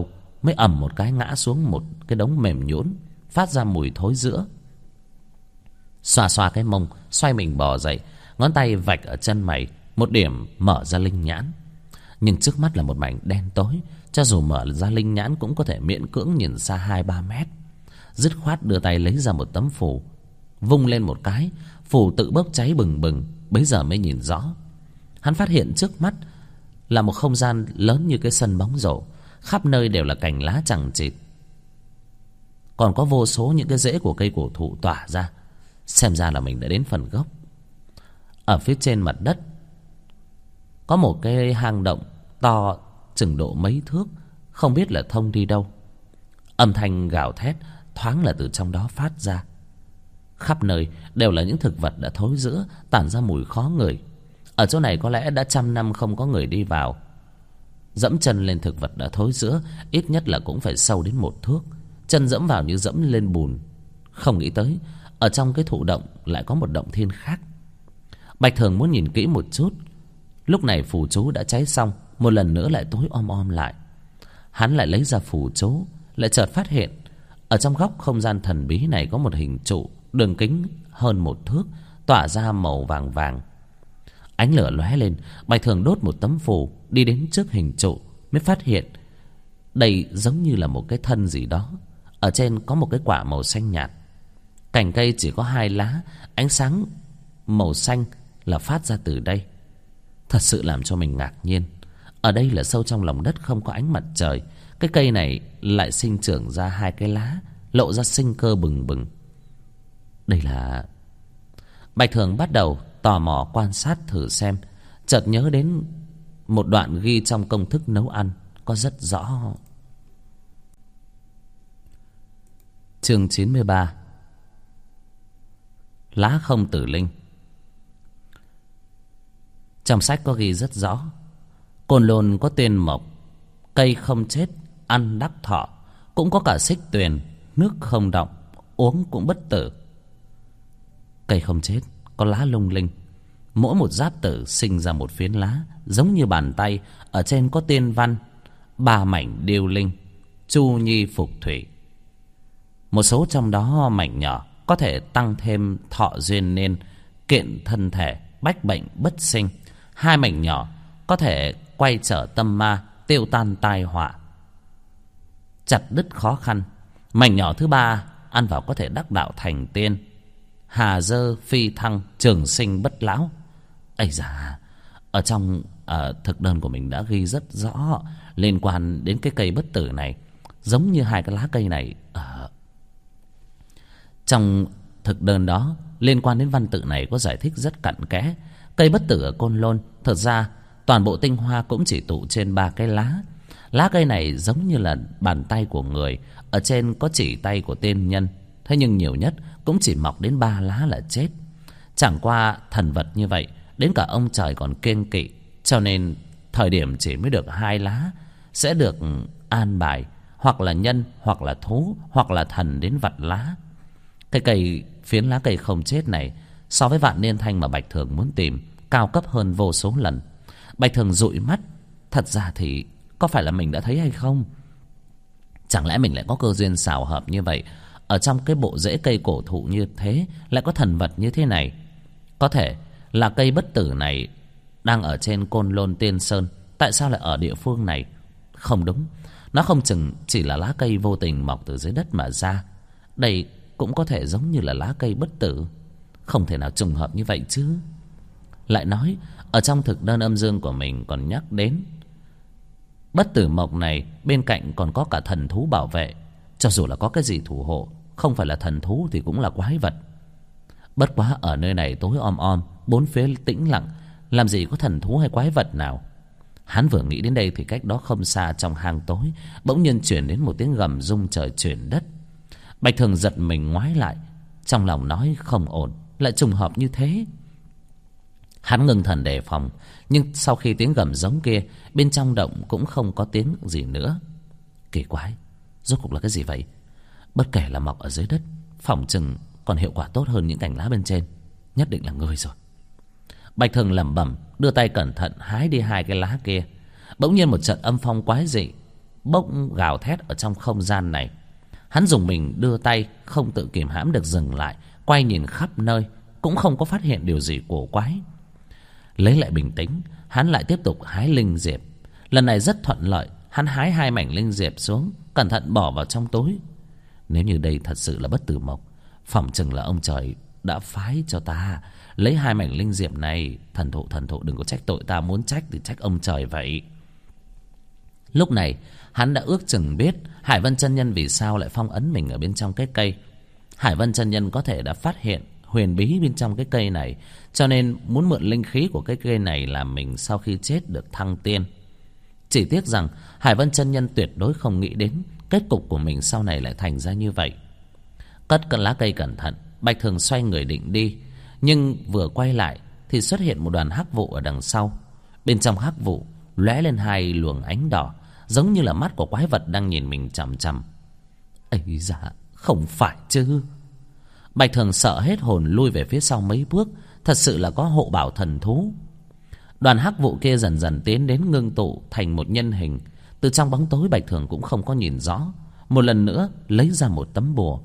mới ầm một cái ngã xuống một cái đống mềm nhũn, phát ra mùi thối rữa. Xoa xoa cái mông, xoay mình bò dậy, ngón tay vạch ở chân mày, một điểm mở ra linh nhãn. Nhưng trước mắt là một mảnh đen tối, cho dù mở ra linh nhãn cũng có thể miễn cưỡng nhìn xa 2-3 mét. Dứt khoát đưa tay lấy ra một tấm phù, vung lên một cái, phù tự bốc cháy bừng bừng. Bấy giờ mới nhìn rõ. Hắn phát hiện trước mắt là một không gian lớn như cái sân bóng rổ, khắp nơi đều là cành lá chằng chịt, còn có vô số những cái rễ của cây cổ thụ tỏa ra. Xem ra là mình đã đến phần gốc. Ở phía trên mặt đất có một cái hang động to chừng độ mấy thước, không biết là thông đi đâu. Âm thanh gào thét thoáng là từ trong đó phát ra. Khắp nơi đều là những thực vật đã thối rữa, tản ra mùi khó ngửi. Ở chỗ này có lẽ đã 100 năm không có người đi vào. Dẫm chân lên thực vật đã thối rữa, ít nhất là cũng phải sâu đến 1 thước. Chân dẫm vào như dẫm lên bùn. Không nghĩ tới ở trong cái thụ động lại có một động thiên khác. Bạch Thường muốn nhìn kỹ một chút. Lúc này phù chú đã cháy xong, một lần nữa lại tối om om lại. Hắn lại lấy ra phù chú, lại chợt phát hiện ở trong góc không gian thần bí này có một hình trụ đường kính hơn 1 thước, tỏa ra màu vàng vàng. Ánh lửa lóe lên, Bạch Thường đốt một tấm phù, đi đến trước hình trụ, mới phát hiện đây giống như là một cái thân gì đó. Ở trên có một cái quả màu xanh nhạt. Cành cây chỉ có 2 lá, ánh sáng màu xanh là phát ra từ đây. Thật sự làm cho mình ngạc nhiên. Ở đây là sâu trong lòng đất, không có ánh mặt trời. Cái cây này lại sinh trưởng ra 2 cái lá, lộ ra sinh cơ bừng bừng. Đây là... Bạch Thường bắt đầu tò mò quan sát thử xem. Chợt nhớ đến một đoạn ghi trong công thức nấu ăn, có rất rõ. Chương 93. Lá không tử linh. Trong sách có ghi rất rõ: Côn Lôn có tên mộc, cây không chết, ăn đắc thọ. Cũng có cả xích tuyền, nước không động, uống cũng bất tử. Cây không chết, có lá lung linh. Mỗi một giáp tử sinh ra một phiến lá, giống như bàn tay. Ở trên có tiên văn: 3 mảnh điêu linh, chu nhi phục thủy. Một số trong đó mảnh nhỏ có thể tăng thêm thọ duyên nên, kiện thân thể, bách bệnh bất sinh. 2 mảnh nhỏ có thể quay trở tâm ma, tiêu tan tai họa, chặt đứt khó khăn. Mảnh nhỏ thứ 3 ăn vào có thể đắc đạo thành tiên, hà dơ phi thăng, trường sinh bất lão. Ây da, ở trong thực đơn của mình đã ghi rất rõ liên quan đến cái cây bất tử này. Giống như 2 cái lá cây này trong thực đơn đó, liên quan đến văn tự này có giải thích rất cặn kẽ. Cây bất tử ở Côn Lôn, thật ra toàn bộ tinh hoa cũng chỉ tụ trên 3 cái lá. Lá cây này giống như là bàn tay của người, ở trên có chỉ tay của tiên nhân. Thế nhưng nhiều nhất cũng chỉ mọc đến 3 lá là chết. Chẳng qua thần vật như vậy, đến cả ông trời còn kiêng kỵ, cho nên thời điểm chỉ mới được 2 lá sẽ được an bài, hoặc là nhân, hoặc là thú, hoặc là thần đến vặt lá. Cái cây phiến lá cây không chết này so với vạn niên thanh mà Bạch Thường muốn tìm cao cấp hơn vô số lần. Bạch Thường dụi mắt. Thật ra thì có phải là mình đã thấy hay không? Chẳng lẽ mình lại có cơ duyên xảo hợp như vậy? Ở trong cái bộ rễ cây cổ thụ như thế lại có thần vật như thế này. Có thể là cây bất tử này đang ở trên Côn Lôn Tiên Sơn. Tại sao lại ở địa phương này? Không đúng, nó không chừng chỉ là lá cây vô tình mọc từ dưới đất mà ra. Đây cũng có thể giống như là lá cây bất tử. Không thể nào trùng hợp như vậy chứ. Lại nói, ở trong thực đơn âm dương của mình còn nhắc đến bất tử mộc này bên cạnh còn có cả thần thú bảo vệ. Cho dù là có cái gì thủ hộ, không phải là thần thú thì cũng là quái vật. Bất quá ở nơi này tối om om, bốn phía tĩnh lặng, làm gì có thần thú hay quái vật nào. Hắn vừa nghĩ đến đây thì cách đó không xa trong hang tối bỗng nhiên chuyển đến một tiếng gầm rung trời chuyển đất. Bạch Thường giật mình ngoái lại, trong lòng nói không ổn, lại trùng hợp như thế. Hắn ngưng thần đề phòng, nhưng sau khi tiếng gầm giống kia, bên trong động cũng không có tiếng gì nữa. Kỳ quái, rốt cuộc là cái gì vậy? Bất kể là mọc ở dưới đất, phỏng chừng còn hiệu quả tốt hơn những cành lá bên trên. Nhất định là người rồi. Bạch Thường lẩm bẩm, đưa tay cẩn thận hái đi 2 cái lá kia. Bỗng nhiên một trận âm phong quái dị bỗng gào thét ở trong không gian này. Hắn dùng mình đưa tay, không tự kìm hãm được dừng lại, quay nhìn khắp nơi, cũng không có phát hiện điều gì cổ quái. Lấy lại bình tĩnh, hắn lại tiếp tục hái linh diệp. Lần này rất thuận lợi, hắn hái 2 mảnh linh diệp xuống, cẩn thận bỏ vào trong túi. Nếu như đây thật sự là bất tử mộc, phỏng chừng là ông trời đã phái cho ta lấy 2 mảnh linh diệp này. Thần thụ đừng có trách tội ta, muốn trách thì trách ông trời vậy. Lúc này hắn đã ước chừng biết Hải Vân chân nhân vì sao lại phong ấn mình ở bên trong cái cây. Hải Vân chân nhân có thể đã phát hiện huyền bí bên trong cái cây này, cho nên muốn mượn linh khí của cái cây này làm mình sau khi chết được thăng tiên. Chỉ tiếc rằng Hải Vân chân nhân tuyệt đối không nghĩ đến kết cục của mình sau này lại thành ra như vậy. Cất cân lá cây cẩn thận, Bạch Thường xoay người định đi, nhưng vừa quay lại thì xuất hiện một đoàn hắc vụ ở đằng sau. Bên trong hắc vụ lóe lên 2 luồng ánh đỏ, giống như là mắt của quái vật đang nhìn mình chằm chằm. Ây da, không phải chứ. Bạch Thường sợ hết hồn lui về phía sau mấy bước. Thật sự là có hộ bảo thần thú. Đoàn hắc vụ kia dần dần tiến đến, ngưng tụ thành một nhân hình. Từ trong bóng tối Bạch Thường cũng không có nhìn rõ. Một lần nữa lấy ra một tấm bùa.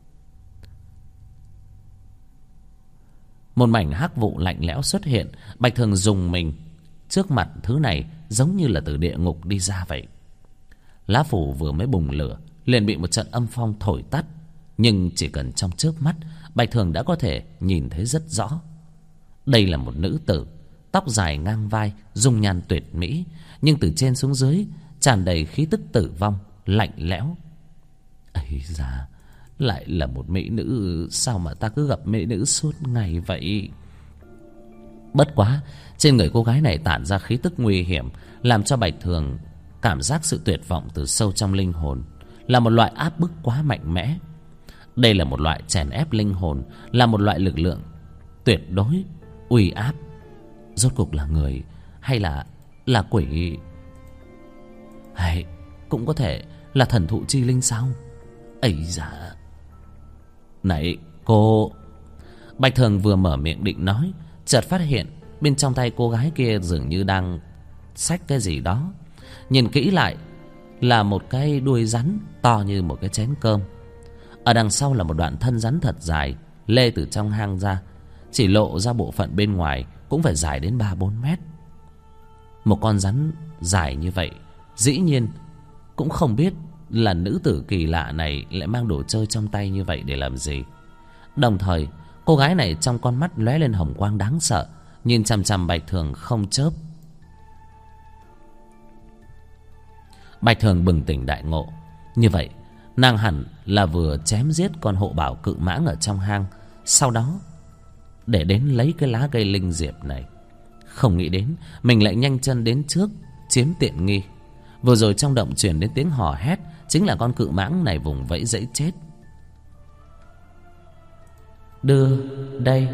Một mảnh hắc vụ lạnh lẽo xuất hiện. Bạch Thường dùng mình. Trước mặt thứ này giống như là từ địa ngục đi ra vậy. Lá phủ vừa mới bùng lửa liền bị một trận âm phong thổi tắt. Nhưng chỉ cần trong chớp mắt, Bạch Thường đã có thể nhìn thấy rất rõ. Đây là một nữ tử, tóc dài ngang vai, dung nhan tuyệt mỹ, nhưng từ trên xuống dưới tràn đầy khí tức tử vong, lạnh lẽo. Ây da, lại là một mỹ nữ. Sao mà ta cứ gặp mỹ nữ suốt ngày vậy? Bất quá, trên người cô gái này tản ra khí tức nguy hiểm, làm cho Bạch Thường cảm giác sự tuyệt vọng từ sâu trong linh hồn. Là một loại áp bức quá mạnh mẽ. Đây là một loại chèn ép linh hồn, là một loại lực lượng tuyệt đối uy áp. Rốt cuộc là người hay là quỷ? Hay cũng có thể là thần thụ chi linh sao? Ấy da. Này cô. Bạch Thường vừa mở miệng định nói, chợt phát hiện bên trong tay cô gái kia dường như đang xách cái gì đó. Nhìn kỹ lại là một cái đuôi rắn to như một cái chén cơm. Ở đằng sau là một đoạn thân rắn thật dài, lê từ trong hang ra. Chỉ lộ ra bộ phận bên ngoài cũng phải dài đến 3-4 mét. Một con rắn dài như vậy, dĩ nhiên cũng không biết là nữ tử kỳ lạ này lại mang đồ chơi trong tay như vậy để làm gì. Đồng thời cô gái này trong con mắt lóe lên hồng quang đáng sợ, nhìn chằm chằm Bạch Thường không chớp. Bạch Thường bừng tỉnh đại ngộ. Như vậy nàng hẳn là vừa chém giết con hộ bảo cự mãng ở trong hang, sau đó để đến lấy cái lá cây linh diệp này. Không nghĩ đến mình lại nhanh chân đến trước, chiếm tiện nghi. Vừa rồi trong động truyền đến tiếng hò hét, chính là con cự mãng này vùng vẫy dãy chết. Đưa đây.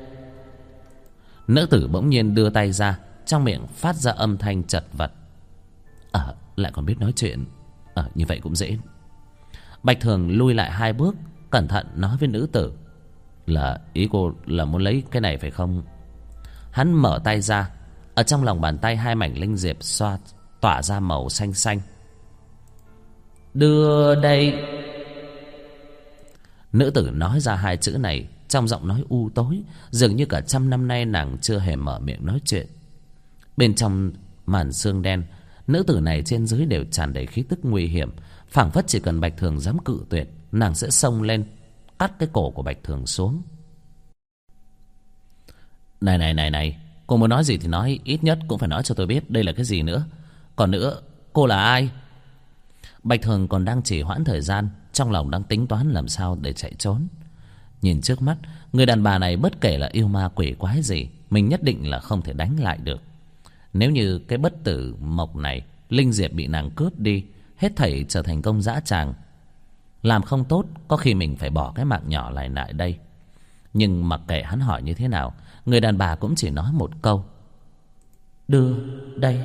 Nữ tử bỗng nhiên đưa tay ra, trong miệng phát ra âm thanh chật vật. Lại còn biết nói chuyện. Như vậy cũng dễ. Bạch Thường lui lại 2 bước, cẩn thận nói với nữ tử. Là ý cô là muốn lấy cái này phải không? Hắn mở tay ra. Ở trong lòng bàn tay 2 mảnh linh diệp tỏa ra màu xanh xanh. Đưa đây. Nữ tử nói ra 2 chữ này trong giọng nói u tối, dường như cả 100 năm nay nàng chưa hề mở miệng nói chuyện. Bên trong màn sương đen, nữ tử này trên dưới đều tràn đầy khí tức nguy hiểm, phảng phất chỉ cần Bạch Thường dám cự tuyệt, nàng sẽ xông lên cắt cái cổ của Bạch Thường xuống. Này, cô muốn nói gì thì nói, ít nhất cũng phải nói cho tôi biết đây là cái gì nữa. Còn nữa, cô là ai? Bạch Thường còn đang trì hoãn thời gian, trong lòng đang tính toán làm sao để chạy trốn. Nhìn trước mắt, người đàn bà này bất kể là yêu ma quỷ quái gì, mình nhất định là không thể đánh lại được. Nếu như cái bất tử mộc này, linh diệp bị nàng cướp đi, hết thảy trở thành công dã tràng. Làm không tốt, có khi mình phải bỏ cái mạng nhỏ lại lại đây. Nhưng mặc kệ hắn hỏi như thế nào, người đàn bà cũng chỉ nói một câu. Đưa đây.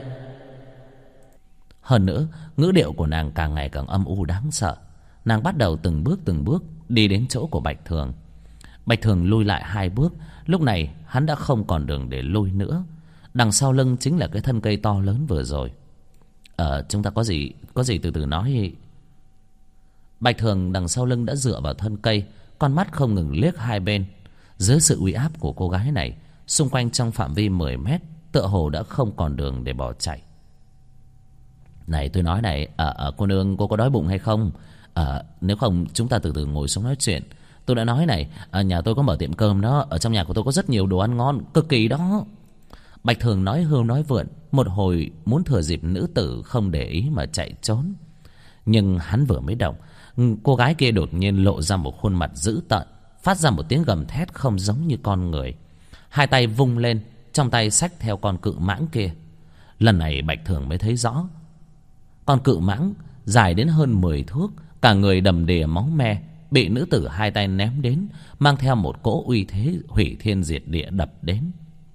Hơn nữa, ngữ điệu của nàng càng ngày càng âm u đáng sợ. Nàng bắt đầu từng bước đi đến chỗ của Bạch Thường. Bạch Thường lui lại 2 bước. Lúc này hắn đã không còn đường để lui nữa. Đằng sau lưng chính là cái thân cây to lớn vừa rồi. Chúng ta có gì từ từ nói. Bạch Thường đằng sau lưng đã dựa vào thân cây, con mắt không ngừng liếc hai bên. Dưới sự uy áp của cô gái này, xung quanh trong phạm vi 10 mét tựa hồ đã không còn đường để bỏ chạy. Này tôi nói này, cô nương, cô có đói bụng hay không? Nếu không chúng ta từ từ ngồi xuống nói chuyện. Tôi đã nói này, nhà tôi có mở tiệm cơm đó, ở trong nhà của tôi có rất nhiều đồ ăn ngon, cực kỳ đó. Bạch Thường nói hưu nói vượn, một hồi muốn thừa dịp nữ tử không để ý mà chạy trốn. Nhưng hắn vừa mới động, cô gái kia đột nhiên lộ ra một khuôn mặt dữ tợn, phát ra một tiếng gầm thét không giống như con người. Hai tay vung lên, trong tay xách theo con cự mãng kia. Lần này Bạch Thường mới thấy rõ, con cự mãng dài đến hơn 10 thước, cả người đầm đìa máu me, bị nữ tử hai tay ném đến, mang theo một cỗ uy thế hủy thiên diệt địa đập đến.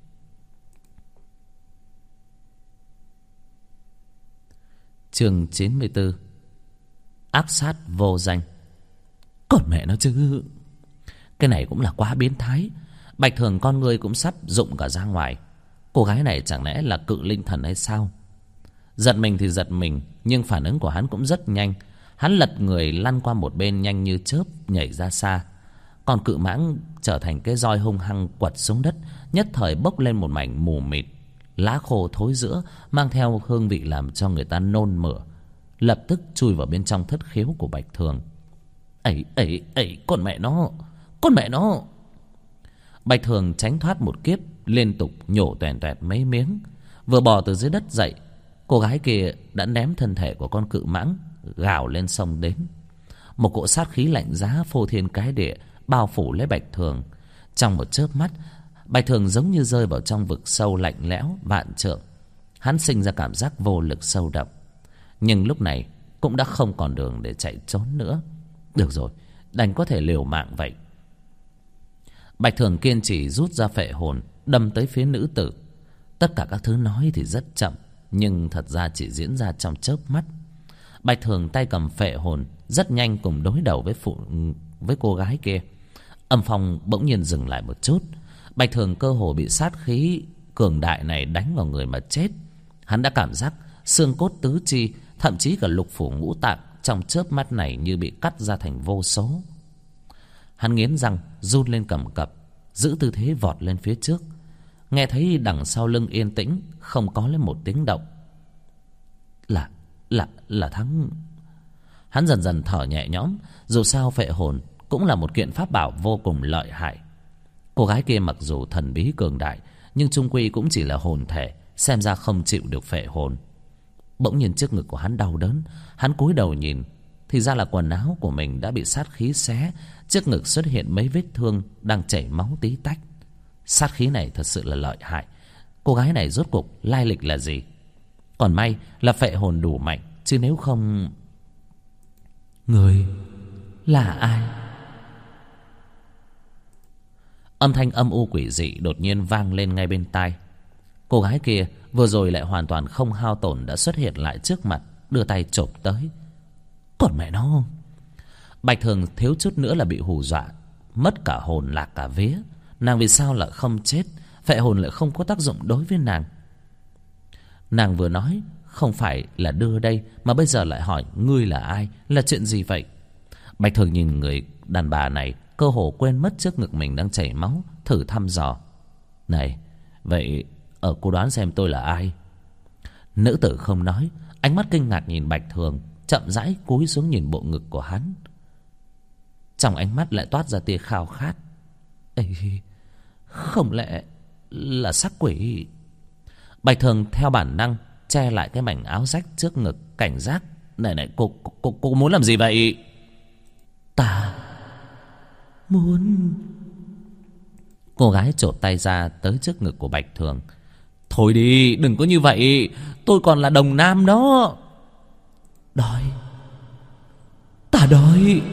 Chương 94. Áp sát vô danh. Còn mẹ nó chứ, cái này cũng là quá biến thái. Bạch Thường con người cũng sắp rụng cả ra ngoài. Cô gái này chẳng lẽ là cự linh thần hay sao? Giật mình thì giật mình, nhưng phản ứng của hắn cũng rất nhanh. Hắn lật người lăn qua một bên nhanh như chớp, nhảy ra xa. Còn cự mãng trở thành cái roi hung hăng quật xuống đất, nhất thời bốc lên một mảnh mù mịt, lá khô thối rữa, mang theo hương vị làm cho người ta nôn mửa, lập tức chui vào bên trong thất khiếu của Bạch Thường. Ấy, con mẹ nó. Bạch Thường tránh thoát một kiếp, liên tục nhổ toẹn toẹt mấy miếng. Vừa bò từ dưới đất dậy, cô gái kia đã ném thân thể của con cự mãng gào lên sông đến. Một cỗ sát khí lạnh giá phô thiên cái địa bao phủ lấy Bạch Thường. Trong một chớp mắt, Bạch Thường giống như rơi vào trong vực sâu lạnh lẽo vạn trượng. Hắn sinh ra cảm giác vô lực sâu đậm, nhưng lúc này cũng đã không còn đường để chạy trốn nữa. Được rồi, đành có thể liều mạng vậy. Bạch Thường kiên trì rút ra phệ hồn, đâm tới phía nữ tử. Tất cả các thứ nói thì rất chậm, nhưng thật ra chỉ diễn ra trong chớp mắt. Bạch Thường tay cầm phệ hồn, rất nhanh cùng đối đầu với cô gái kia. Âm phong bỗng nhiên dừng lại một chút. Bạch Thường cơ hồ bị sát khí cường đại này đánh vào người mà chết. Hắn đã cảm giác xương cốt tứ chi, thậm chí cả lục phủ ngũ tạng trong chớp mắt này như bị cắt ra thành vô số. Hắn nghiến răng run lên cầm cập, giữ tư thế vọt lên phía trước. Nghe thấy đằng sau lưng yên tĩnh, không có lên một tiếng động. Là thắng. Hắn dần dần thở nhẹ nhõm. Dù sao phệ hồn cũng là một kiện pháp bảo vô cùng lợi hại. Cô gái kia mặc dù thần bí cường đại, nhưng chung quy cũng chỉ là hồn thể, xem ra không chịu được phệ hồn. Bỗng nhiên trước ngực của hắn đau đớn. Hắn cúi đầu nhìn, thì ra là quần áo của mình đã bị sát khí xé. Trước ngực xuất hiện mấy vết thương đang chảy máu tí tách. Sát khí này thật sự là lợi hại. Cô gái này rốt cuộc lai lịch là gì? Còn may là phệ hồn đủ mạnh, chứ nếu không... Người là ai? Âm thanh âm u quỷ dị đột nhiên vang lên ngay bên tai. Cô gái kia vừa rồi lại hoàn toàn không hao tổn đã xuất hiện lại trước mặt, đưa tay chộp tới. Còn mẹ nó! Bạch Thường thiếu chút nữa là bị hù dọa, mất cả hồn lạc cả vía. Nàng vì sao lại không chết? Phệ hồn lại không có tác dụng đối với nàng. Nàng vừa nói không phải là đưa đây, mà bây giờ lại hỏi ngươi là ai, là chuyện gì vậy? Bạch Thường nhìn người đàn bà này, cơ hồ quên mất trước ngực mình đang chảy máu, thử thăm dò. Này, vậy cô đoán xem tôi là ai? Nữ tử không nói, ánh mắt kinh ngạc nhìn Bạch Thường, chậm rãi cúi xuống nhìn bộ ngực của hắn. Trong ánh mắt lại toát ra tia khao khát. Ê, không lẽ là xác quỷ? Bạch Thường theo bản năng che lại cái mảnh áo rách trước ngực, cảnh giác. Này, cô muốn làm gì vậy? Ta muốn... Cô gái chộp tay ra tới trước ngực của Bạch Thường. Thôi đi, đừng có như vậy, tôi còn là đồng nam đó. Đói. Ta đói.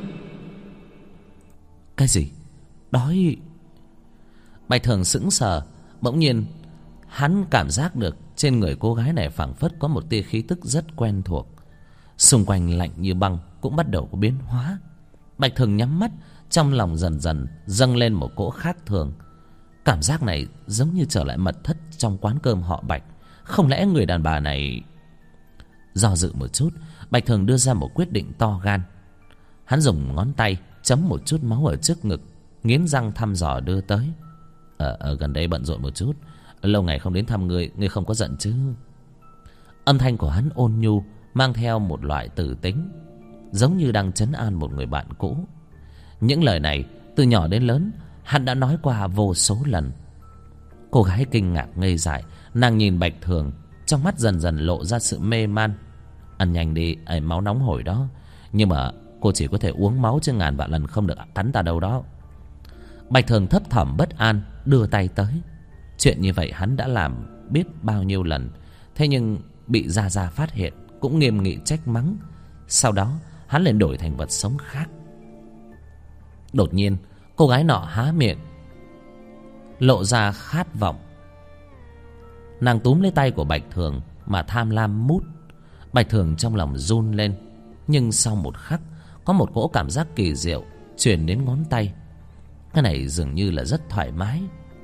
Cái gì? Đói? Bạch Thường sững sờ. Bỗng nhiên hắn cảm giác được trên người cô gái này phảng phất có một tia khí tức rất quen thuộc. Xung quanh lạnh như băng cũng bắt đầu có biến hóa. Bạch Thường nhắm mắt, trong lòng dần dần dâng lên một cỗ khác thường. Cảm giác này giống như trở lại mật thất trong quán cơm họ Bạch. Không lẽ người đàn bà này... Do dự một chút, Bạch Thường đưa ra một quyết định to gan. Hắn dùng ngón tay chấm một chút máu ở trước ngực, nghiến răng thăm dò đưa tới. Gần đây bận rộn một chút, lâu ngày không đến thăm ngươi, ngươi không có giận chứ? Âm thanh của hắn ôn nhu, mang theo một loại tử tính, giống như đang trấn an một người bạn cũ. Những lời này từ nhỏ đến lớn hắn đã nói qua vô số lần. Cô gái kinh ngạc ngây dại, nàng nhìn Bạch Thường, trong mắt dần dần lộ ra sự mê man. Ăn nhanh đi, máu nóng hổi đó. Nhưng mà cô chỉ có thể uống máu chứ ngàn vạn lần không được cắn ta đâu đó. Bạch Thường thấp thỏm bất an, đưa tay tới. Chuyện như vậy hắn đã làm biết bao nhiêu lần, thế nhưng bị Gia Gia phát hiện cũng nghiêm nghị trách mắng. Sau đó hắn liền đổi thành vật sống khác. Đột nhiên cô gái nọ há miệng, lộ ra khát vọng. Nàng túm lấy tay của Bạch Thường mà tham lam mút. Bạch Thường trong lòng run lên, nhưng sau một khắc có một cỗ cảm giác kỳ diệu truyền đến ngón tay. Cái này dường như là rất thoải mái.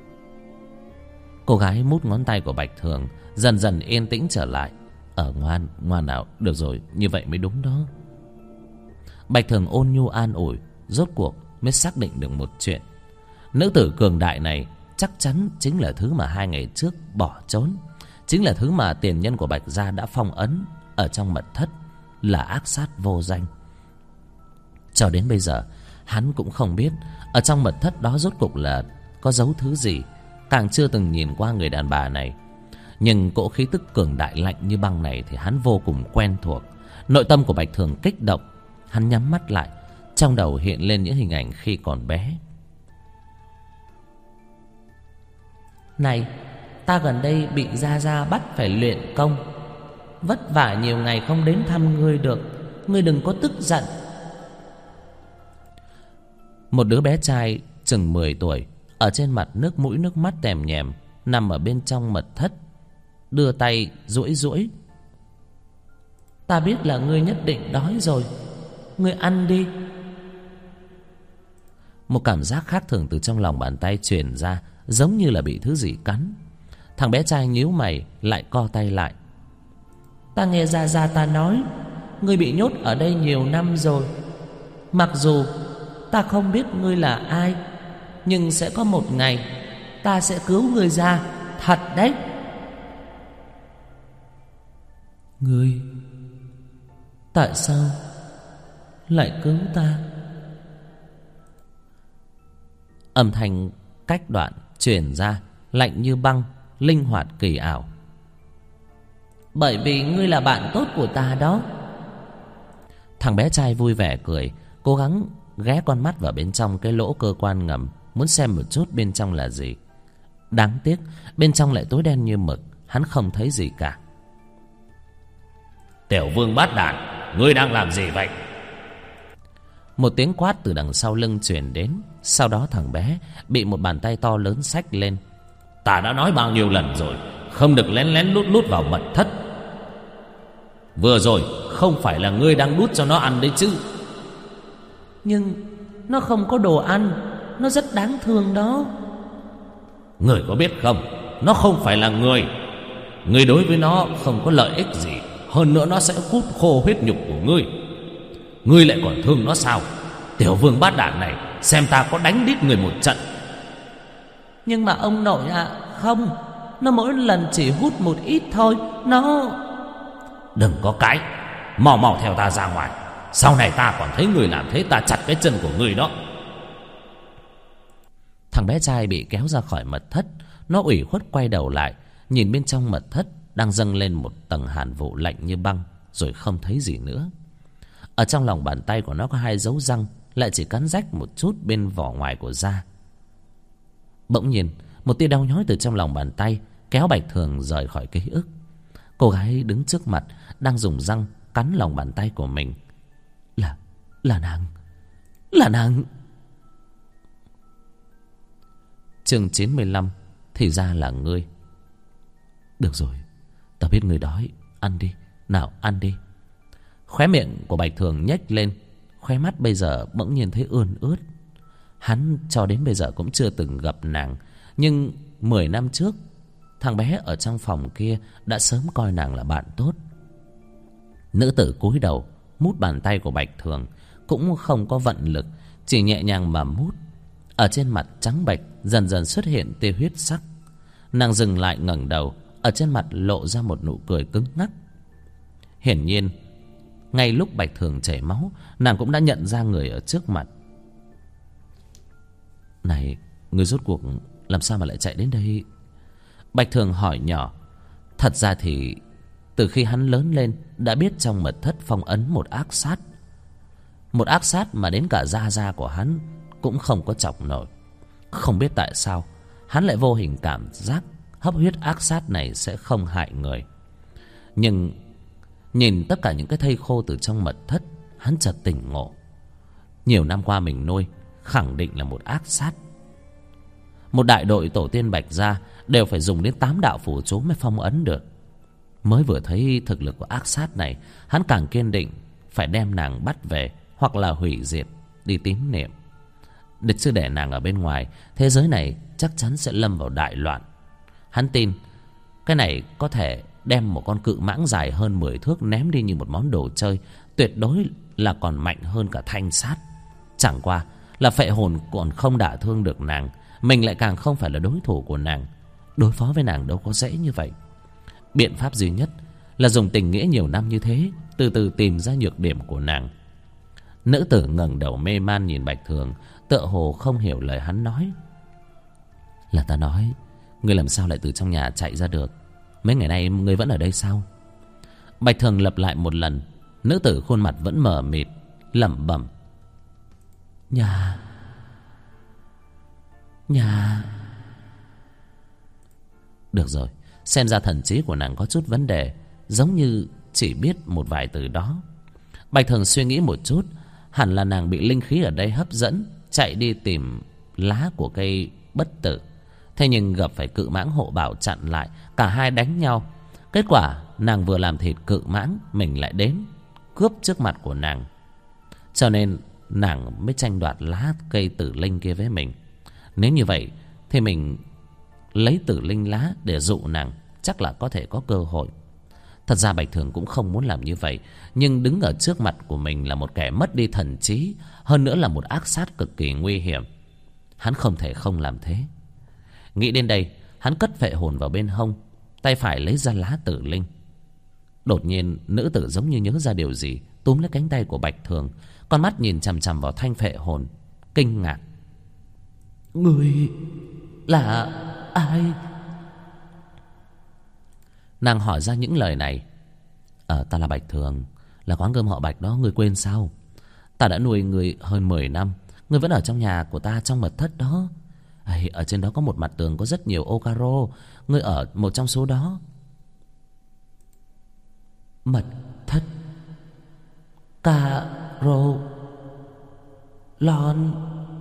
Cô gái mút ngón tay của Bạch Thường, dần dần yên tĩnh trở lại. Ngoan nào, được rồi, như vậy mới đúng đó. Bạch Thường ôn nhu an ủi, rốt cuộc mới xác định được một chuyện. Nữ tử cường đại này chắc chắn chính là thứ mà 2 ngày trước bỏ trốn, chính là thứ mà tiền nhân của Bạch gia đã phong ấn ở trong mật thất, là ác sát vô danh. Cho đến bây giờ hắn cũng không biết ở trong mật thất đó rốt cuộc là có giấu thứ gì, càng chưa từng nhìn qua người đàn bà này. Nhưng cỗ khí tức cường đại lạnh như băng này thì hắn vô cùng quen thuộc. Nội tâm của Bạch Thường kích động, hắn nhắm mắt lại, trong đầu hiện lên những hình ảnh khi còn bé. Này, ta gần đây bị Gia Gia bắt phải luyện công, vất vả nhiều ngày không đến thăm ngươi được, ngươi đừng có tức giận. Một đứa bé trai chừng 10 tuổi, ở trên mặt nước mũi nước mắt tèm nhèm, nằm ở bên trong mật thất, đưa tay duỗi duỗi. Ta biết là ngươi nhất định đói rồi, ngươi ăn đi. Một cảm giác khác thường từ trong lòng bàn tay truyền ra, giống như là bị thứ gì cắn. Thằng bé trai nhíu mày, lại co tay lại. Ta nghe Gia Gia ta nói, ngươi bị nhốt ở đây nhiều năm rồi. Mặc dù ta không biết ngươi là ai, nhưng sẽ có một ngày ta sẽ cứu ngươi ra, thật đấy. Ngươi tại sao lại cứu ta? Âm thanh cách đoạn truyền ra, lạnh như băng, linh hoạt kỳ ảo. Bởi vì ngươi là bạn tốt của ta đó. Thằng bé trai vui vẻ cười, cố gắng ghé con mắt vào bên trong cái lỗ cơ quan ngầm, muốn xem một chút bên trong là gì. Đáng tiếc bên trong lại tối đen như mực, hắn không thấy gì cả. Tiểu vương bát đản, ngươi đang làm gì vậy? Một tiếng quát từ đằng sau lưng truyền đến. Sau đó thằng bé bị một bàn tay to lớn xách lên. Ta đã nói bao nhiêu lần rồi, không được lén lén lút lút vào mật thất. Vừa rồi không phải là ngươi đang đút cho nó ăn đấy chứ? Nhưng nó không có đồ ăn, nó rất đáng thương đó. Ngươi có biết không, nó không phải là người. Ngươi đối với nó không có lợi ích gì, hơn nữa nó sẽ hút khô huyết nhục của ngươi. Ngươi lại còn thương nó sao? Tiểu vương bát đản này, xem ta có đánh đít người một trận. Nhưng mà ông nội ạ, không, nó mỗi lần chỉ hút một ít thôi. Nó... Đừng có cãi, mau mau theo ta ra ngoài. Sau này ta còn thấy người làm thế, ta chặt cái chân của người đó. Thằng bé trai bị kéo ra khỏi mật thất. Nó ủy khuất quay đầu lại, nhìn bên trong mật thất đang dâng lên một tầng hàn vụ lạnh như băng, rồi không thấy gì nữa. Ở trong lòng bàn tay của nó có 2 dấu răng, lại chỉ cắn rách một chút bên vỏ ngoài của da. Bỗng nhiên một tia đau nhói từ trong lòng bàn tay kéo Bạch Thường rời khỏi ký ức. Cô gái đứng trước mặt đang dùng răng cắn lòng bàn tay của mình. Là nàng. Chương 95. Thì ra là ngươi. Được rồi, ta biết ngươi đói, ăn đi, nào ăn đi. Khóe miệng của Bạch Thường nhếch lên, khóe mắt bây giờ bỗng nhiên thấy ươn ướt. Hắn cho đến bây giờ cũng chưa từng gặp nàng, nhưng 10 năm trước thằng bé ở trong phòng kia đã sớm coi nàng là bạn tốt. Nữ tử cúi đầu mút bàn tay của Bạch Thường, cũng không có vận lực, chỉ nhẹ nhàng mà mút. Ở trên mặt trắng bệch dần dần xuất hiện tia huyết sắc. Nàng dừng lại ngẩng đầu, ở trên mặt lộ ra một nụ cười cứng ngắc. Hiển nhiên ngay lúc Bạch Thường chảy máu, nàng cũng đã nhận ra người ở trước mặt. Này, người rốt cuộc làm sao mà lại chạy đến đây? Bạch Thường hỏi nhỏ. Thật ra thì từ khi hắn lớn lên đã biết trong mật thất phong ấn một ác sát. Một ác sát mà đến cả gia của hắn cũng không có chọc nổi. Không biết tại sao hắn lại vô hình cảm giác hấp huyết ác sát này sẽ không hại người. Nhưng nhìn tất cả những cái thây khô từ trong mật thất, hắn chợt tỉnh ngộ. Nhiều năm qua mình nuôi khẳng định là một ác sát. Một đại đội tổ tiên Bạch gia đều phải dùng đến 8 đạo phù chú mới phong ấn được. Mới vừa thấy thực lực của ác sát này, hắn càng kiên định phải đem nàng bắt về hoặc là hủy diệt đi tín niệm. Địch sư để nàng ở bên ngoài, thế giới này chắc chắn sẽ lâm vào đại loạn. Hắn tin cái này có thể đem một con cự mãng dài hơn 10 thước ném đi như một món đồ chơi, tuyệt đối là còn mạnh hơn cả thanh sát. Chẳng qua là phệ hồn còn không đả thương được nàng, mình lại càng không phải là đối thủ của nàng. Đối phó với nàng đâu có dễ như vậy. Biện pháp duy nhất là dùng tình nghĩa nhiều năm như thế, từ từ tìm ra nhược điểm của nàng. Nữ tử ngẩng đầu mê man nhìn Bạch Thường, tựa hồ không hiểu lời hắn nói. Là ta nói, ngươi làm sao lại từ trong nhà chạy ra được? Mấy ngày nay ngươi vẫn ở đây sao? Bạch Thường lặp lại một lần. Nữ tử khuôn mặt vẫn mờ mịt, lẩm bẩm. Nhà. Được rồi, xem ra thần trí của nàng có chút vấn đề, giống như chỉ biết một vài từ đó. Bạch Thường suy nghĩ một chút, hẳn là nàng bị linh khí ở đây hấp dẫn, chạy đi tìm lá của cây bất tử. Thế nhưng gặp phải cự mãng hộ bảo chặn lại, cả hai đánh nhau. Kết quả nàng vừa làm thịt cự mãng, mình lại đến cướp trước mặt của nàng. Cho nên nàng mới tranh đoạt lá cây tử linh kia với mình. Nếu như vậy thì mình lấy tử linh lá để dụ nàng, chắc là có thể có cơ hội. Thật ra Bạch Thường cũng không muốn làm như vậy, nhưng đứng ở trước mặt của mình là một kẻ mất đi thần trí, hơn nữa là một ác sát cực kỳ nguy hiểm. Hắn không thể không làm thế. Nghĩ đến đây, hắn cất phệ hồn vào bên hông, tay phải lấy ra lá tử linh. Đột nhiên nữ tử giống như nhớ ra điều gì, túm lấy cánh tay của Bạch Thường, con mắt nhìn chằm chằm vào thanh phệ hồn, kinh ngạc. Người là ai? Nàng hỏi ra những lời này. Ta là Bạch Thường, là quán cơm họ Bạch đó, ngươi quên sao? Ta đã nuôi người hơn 10 năm, ngươi vẫn ở trong nhà của ta, trong mật thất đó. Ở trên đó có một mặt tường có rất nhiều ô caro, ngươi ở một trong số đó. Mật thất caro lon.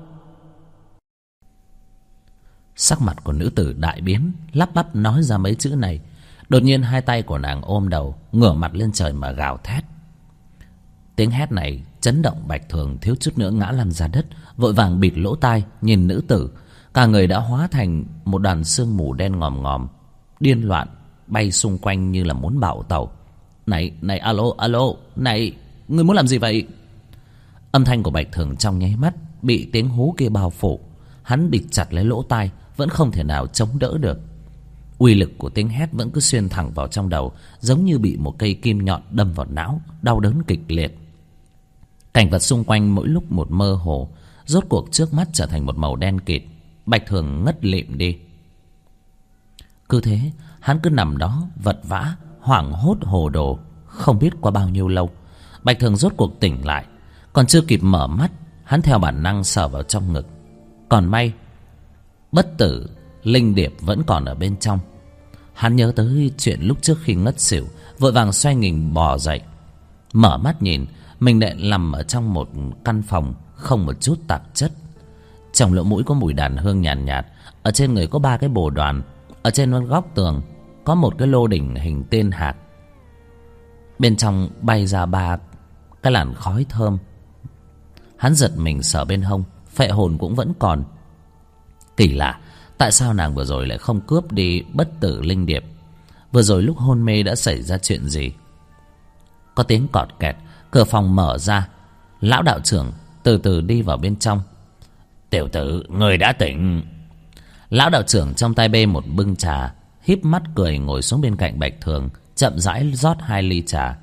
Sắc mặt của nữ tử đại biến, lắp bắp nói ra mấy chữ này. Đột nhiên hai tay của nàng ôm đầu, ngửa mặt lên trời mà gào thét. Tiếng hét này chấn động Bạch Thường thiếu chút nữa ngã lăn ra đất, vội vàng bịt lỗ tai nhìn nữ tử. Cả người đã hóa thành một đoàn sương mù đen ngòm ngòm, điên loạn bay xung quanh như là muốn bạo tàu. Này, alo, này, ngươi muốn làm gì vậy? Âm thanh của Bạch Thường trong nháy mắt bị tiếng hú kia bao phủ. Hắn bịt chặt lấy lỗ tai, vẫn không thể nào chống đỡ được. Uy lực của tiếng hét vẫn cứ xuyên thẳng vào trong đầu, giống như bị một cây kim nhọn đâm vào não, đau đớn kịch liệt. Cảnh vật xung quanh mỗi lúc một mơ hồ, rốt cuộc trước mắt trở thành một màu đen kịt. Bạch Thường ngất lịm đi. Cứ thế hắn cứ nằm đó vật vã, hoảng hốt hồ đồ. Không biết qua bao nhiêu lâu, Bạch Thường rốt cuộc tỉnh lại. Còn chưa kịp mở mắt, hắn theo bản năng sờ vào trong ngực. Còn may bất tử linh điệp vẫn còn ở bên trong. Hắn nhớ tới chuyện lúc trước khi ngất xỉu, vội vàng xoay nghìn bò dậy. Mở mắt nhìn, mình lại nằm ở trong một căn phòng không một chút tạp chất. Trong lỗ mũi có mùi đàn hương nhàn nhạt, ở trên người có 3 cái bồ đoàn. Ở trên góc tường có một cái lô đỉnh hình tiên hạt, bên trong bay ra 3 cái làn khói thơm. Hắn giật mình sờ bên hông, phệ hồn cũng vẫn còn. Kỳ lạ, tại sao nàng vừa rồi lại không cướp đi bất tử linh điệp? Vừa rồi lúc hôn mê đã xảy ra chuyện gì? Có tiếng cọt kẹt, cửa phòng mở ra. Lão đạo trưởng từ từ đi vào bên trong. Tiểu tử, người đã tỉnh. Lão đạo trưởng trong tay bê một bưng trà, híp mắt cười ngồi xuống bên cạnh Bạch Thường, chậm rãi rót 2 ly trà.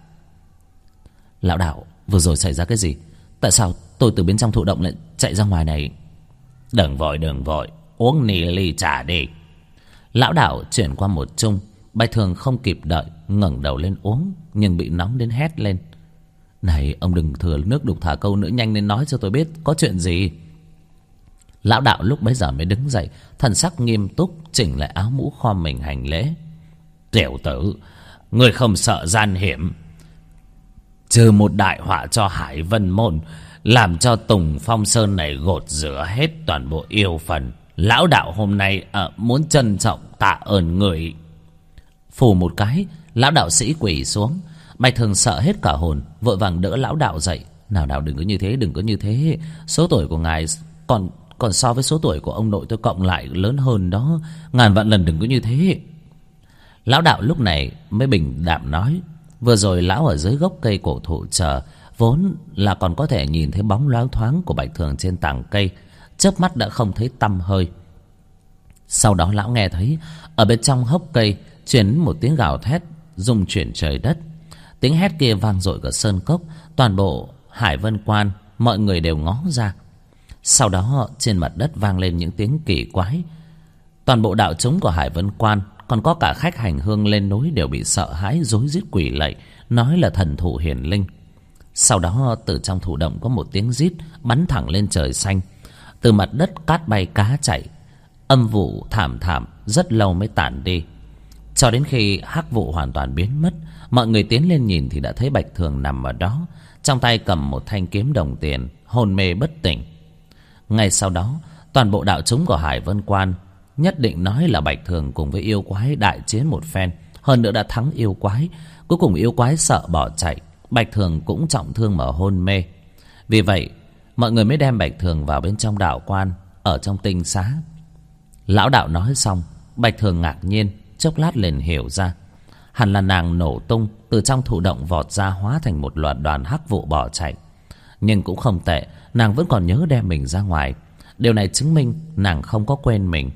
Lão đạo, vừa rồi xảy ra cái gì? Tại sao tôi từ bên trong thụ động lại chạy ra ngoài này? Đừng vội, uống ly trà đi. Lão đạo chuyển qua một chung. Bạch Thường không kịp đợi, ngẩng đầu lên uống, nhưng bị nóng đến hét lên. Này, ông đừng thừa nước đục thả câu nữa, nhanh lên nói cho tôi biết có chuyện gì. Lão đạo lúc bấy giờ mới đứng dậy, thần sắc nghiêm túc, chỉnh lại áo mũ, khom mình hành lễ. Tiểu tử, người không sợ gian hiểm, trừ một đại họa cho Hải Vân Môn, làm cho Tùng Phong Sơn này gột rửa hết toàn bộ yêu phần. Lão đạo hôm nay muốn trân trọng tạ ơn người. Phù một cái, lão đạo sĩ quỳ xuống. Bạch Thường sợ hết cả hồn, vội vàng đỡ lão đạo dậy. Nào, đừng có như thế, đừng có như thế. Số tuổi của ngài còn so với số tuổi của ông nội tôi cộng lại lớn hơn đó. Ngàn vạn lần đừng có như thế. Lão đạo lúc này mới bình đạm nói. Vừa rồi lão ở dưới gốc cây cổ thụ chờ, vốn là còn có thể nhìn thấy bóng loáng thoáng của Bạch Thường trên tảng cây, chớp mắt đã không thấy tăm hơi. Sau đó lão nghe thấy ở bên trong hốc cây truyền một tiếng gào thét rung chuyển trời đất. Tiếng hét kia vang dội cả sơn cốc, toàn bộ Hải Vân Quan mọi người đều ngó ra. Sau đó trên mặt đất vang lên những tiếng kỳ quái. Toàn bộ đạo chúng của Hải Vân Quan, còn có cả khách hành hương lên núi, đều bị sợ hãi rối rít quỳ lạy, nói là thần thụ hiển linh. Sau đó từ trong thụ động có một tiếng rít bắn thẳng lên trời xanh. Từ mặt đất cát bay cá chạy, âm vụ thảm thảm rất lâu mới tản đi. Cho đến khi hắc vụ hoàn toàn biến mất, mọi người tiến lên nhìn thì đã thấy Bạch Thường nằm ở đó, trong tay cầm một thanh kiếm đồng tiền, hôn mê bất tỉnh. Ngay sau đó, toàn bộ đạo chúng của Hải Vân Quan nhất định nói là Bạch Thường cùng với yêu quái đại chiến một phen, hơn nữa đã thắng yêu quái. Cuối cùng yêu quái sợ bỏ chạy, Bạch Thường cũng trọng thương mà hôn mê. Vì vậy mọi người mới đem Bạch Thường vào bên trong đạo quan, ở trong tinh xá. Lão đạo nói xong, Bạch Thường ngạc nhiên, chốc lát liền hiểu ra. Hẳn là nàng nổ tung, từ trong thụ động vọt ra, hóa thành một loạt đoàn hắc vụ bỏ chạy. Nhưng cũng không tệ, nàng vẫn còn nhớ đem mình ra ngoài. Điều này chứng minh nàng không có quên mình.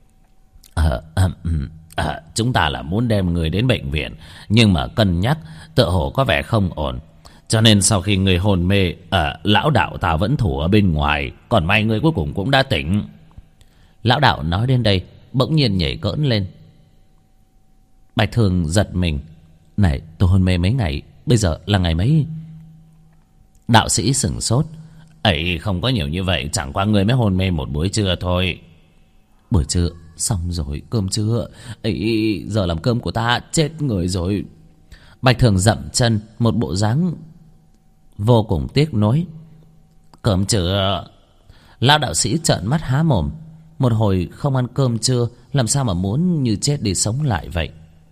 Chúng ta là muốn đem người đến bệnh viện, nhưng mà cân nhắc tựa hồ có vẻ không ổn, cho nên sau khi người hôn mê, lão đạo ta vẫn thủ ở bên ngoài. Còn may người cuối cùng cũng đã tỉnh. Lão đạo nói đến đây bỗng nhiên nhảy cỡn lên. Bạch Thường giật mình. Này, tôi hôn mê mấy ngày, bây giờ là ngày mấy? Đạo sĩ sửng sốt. Ấy, không có nhiều như vậy, chẳng qua người mới hôn mê một buổi trưa thôi. Buổi trưa? Xong rồi, cơm trưa. Ấy, giờ làm cơm của ta, chết người rồi. Bạch Thường dậm chân, một bộ dáng vô cùng tiếc nuối. Cơm trưa? Lão đạo sĩ trợn mắt há mồm. Một hồi không ăn cơm trưa, làm sao mà muốn như chết đi sống lại vậy?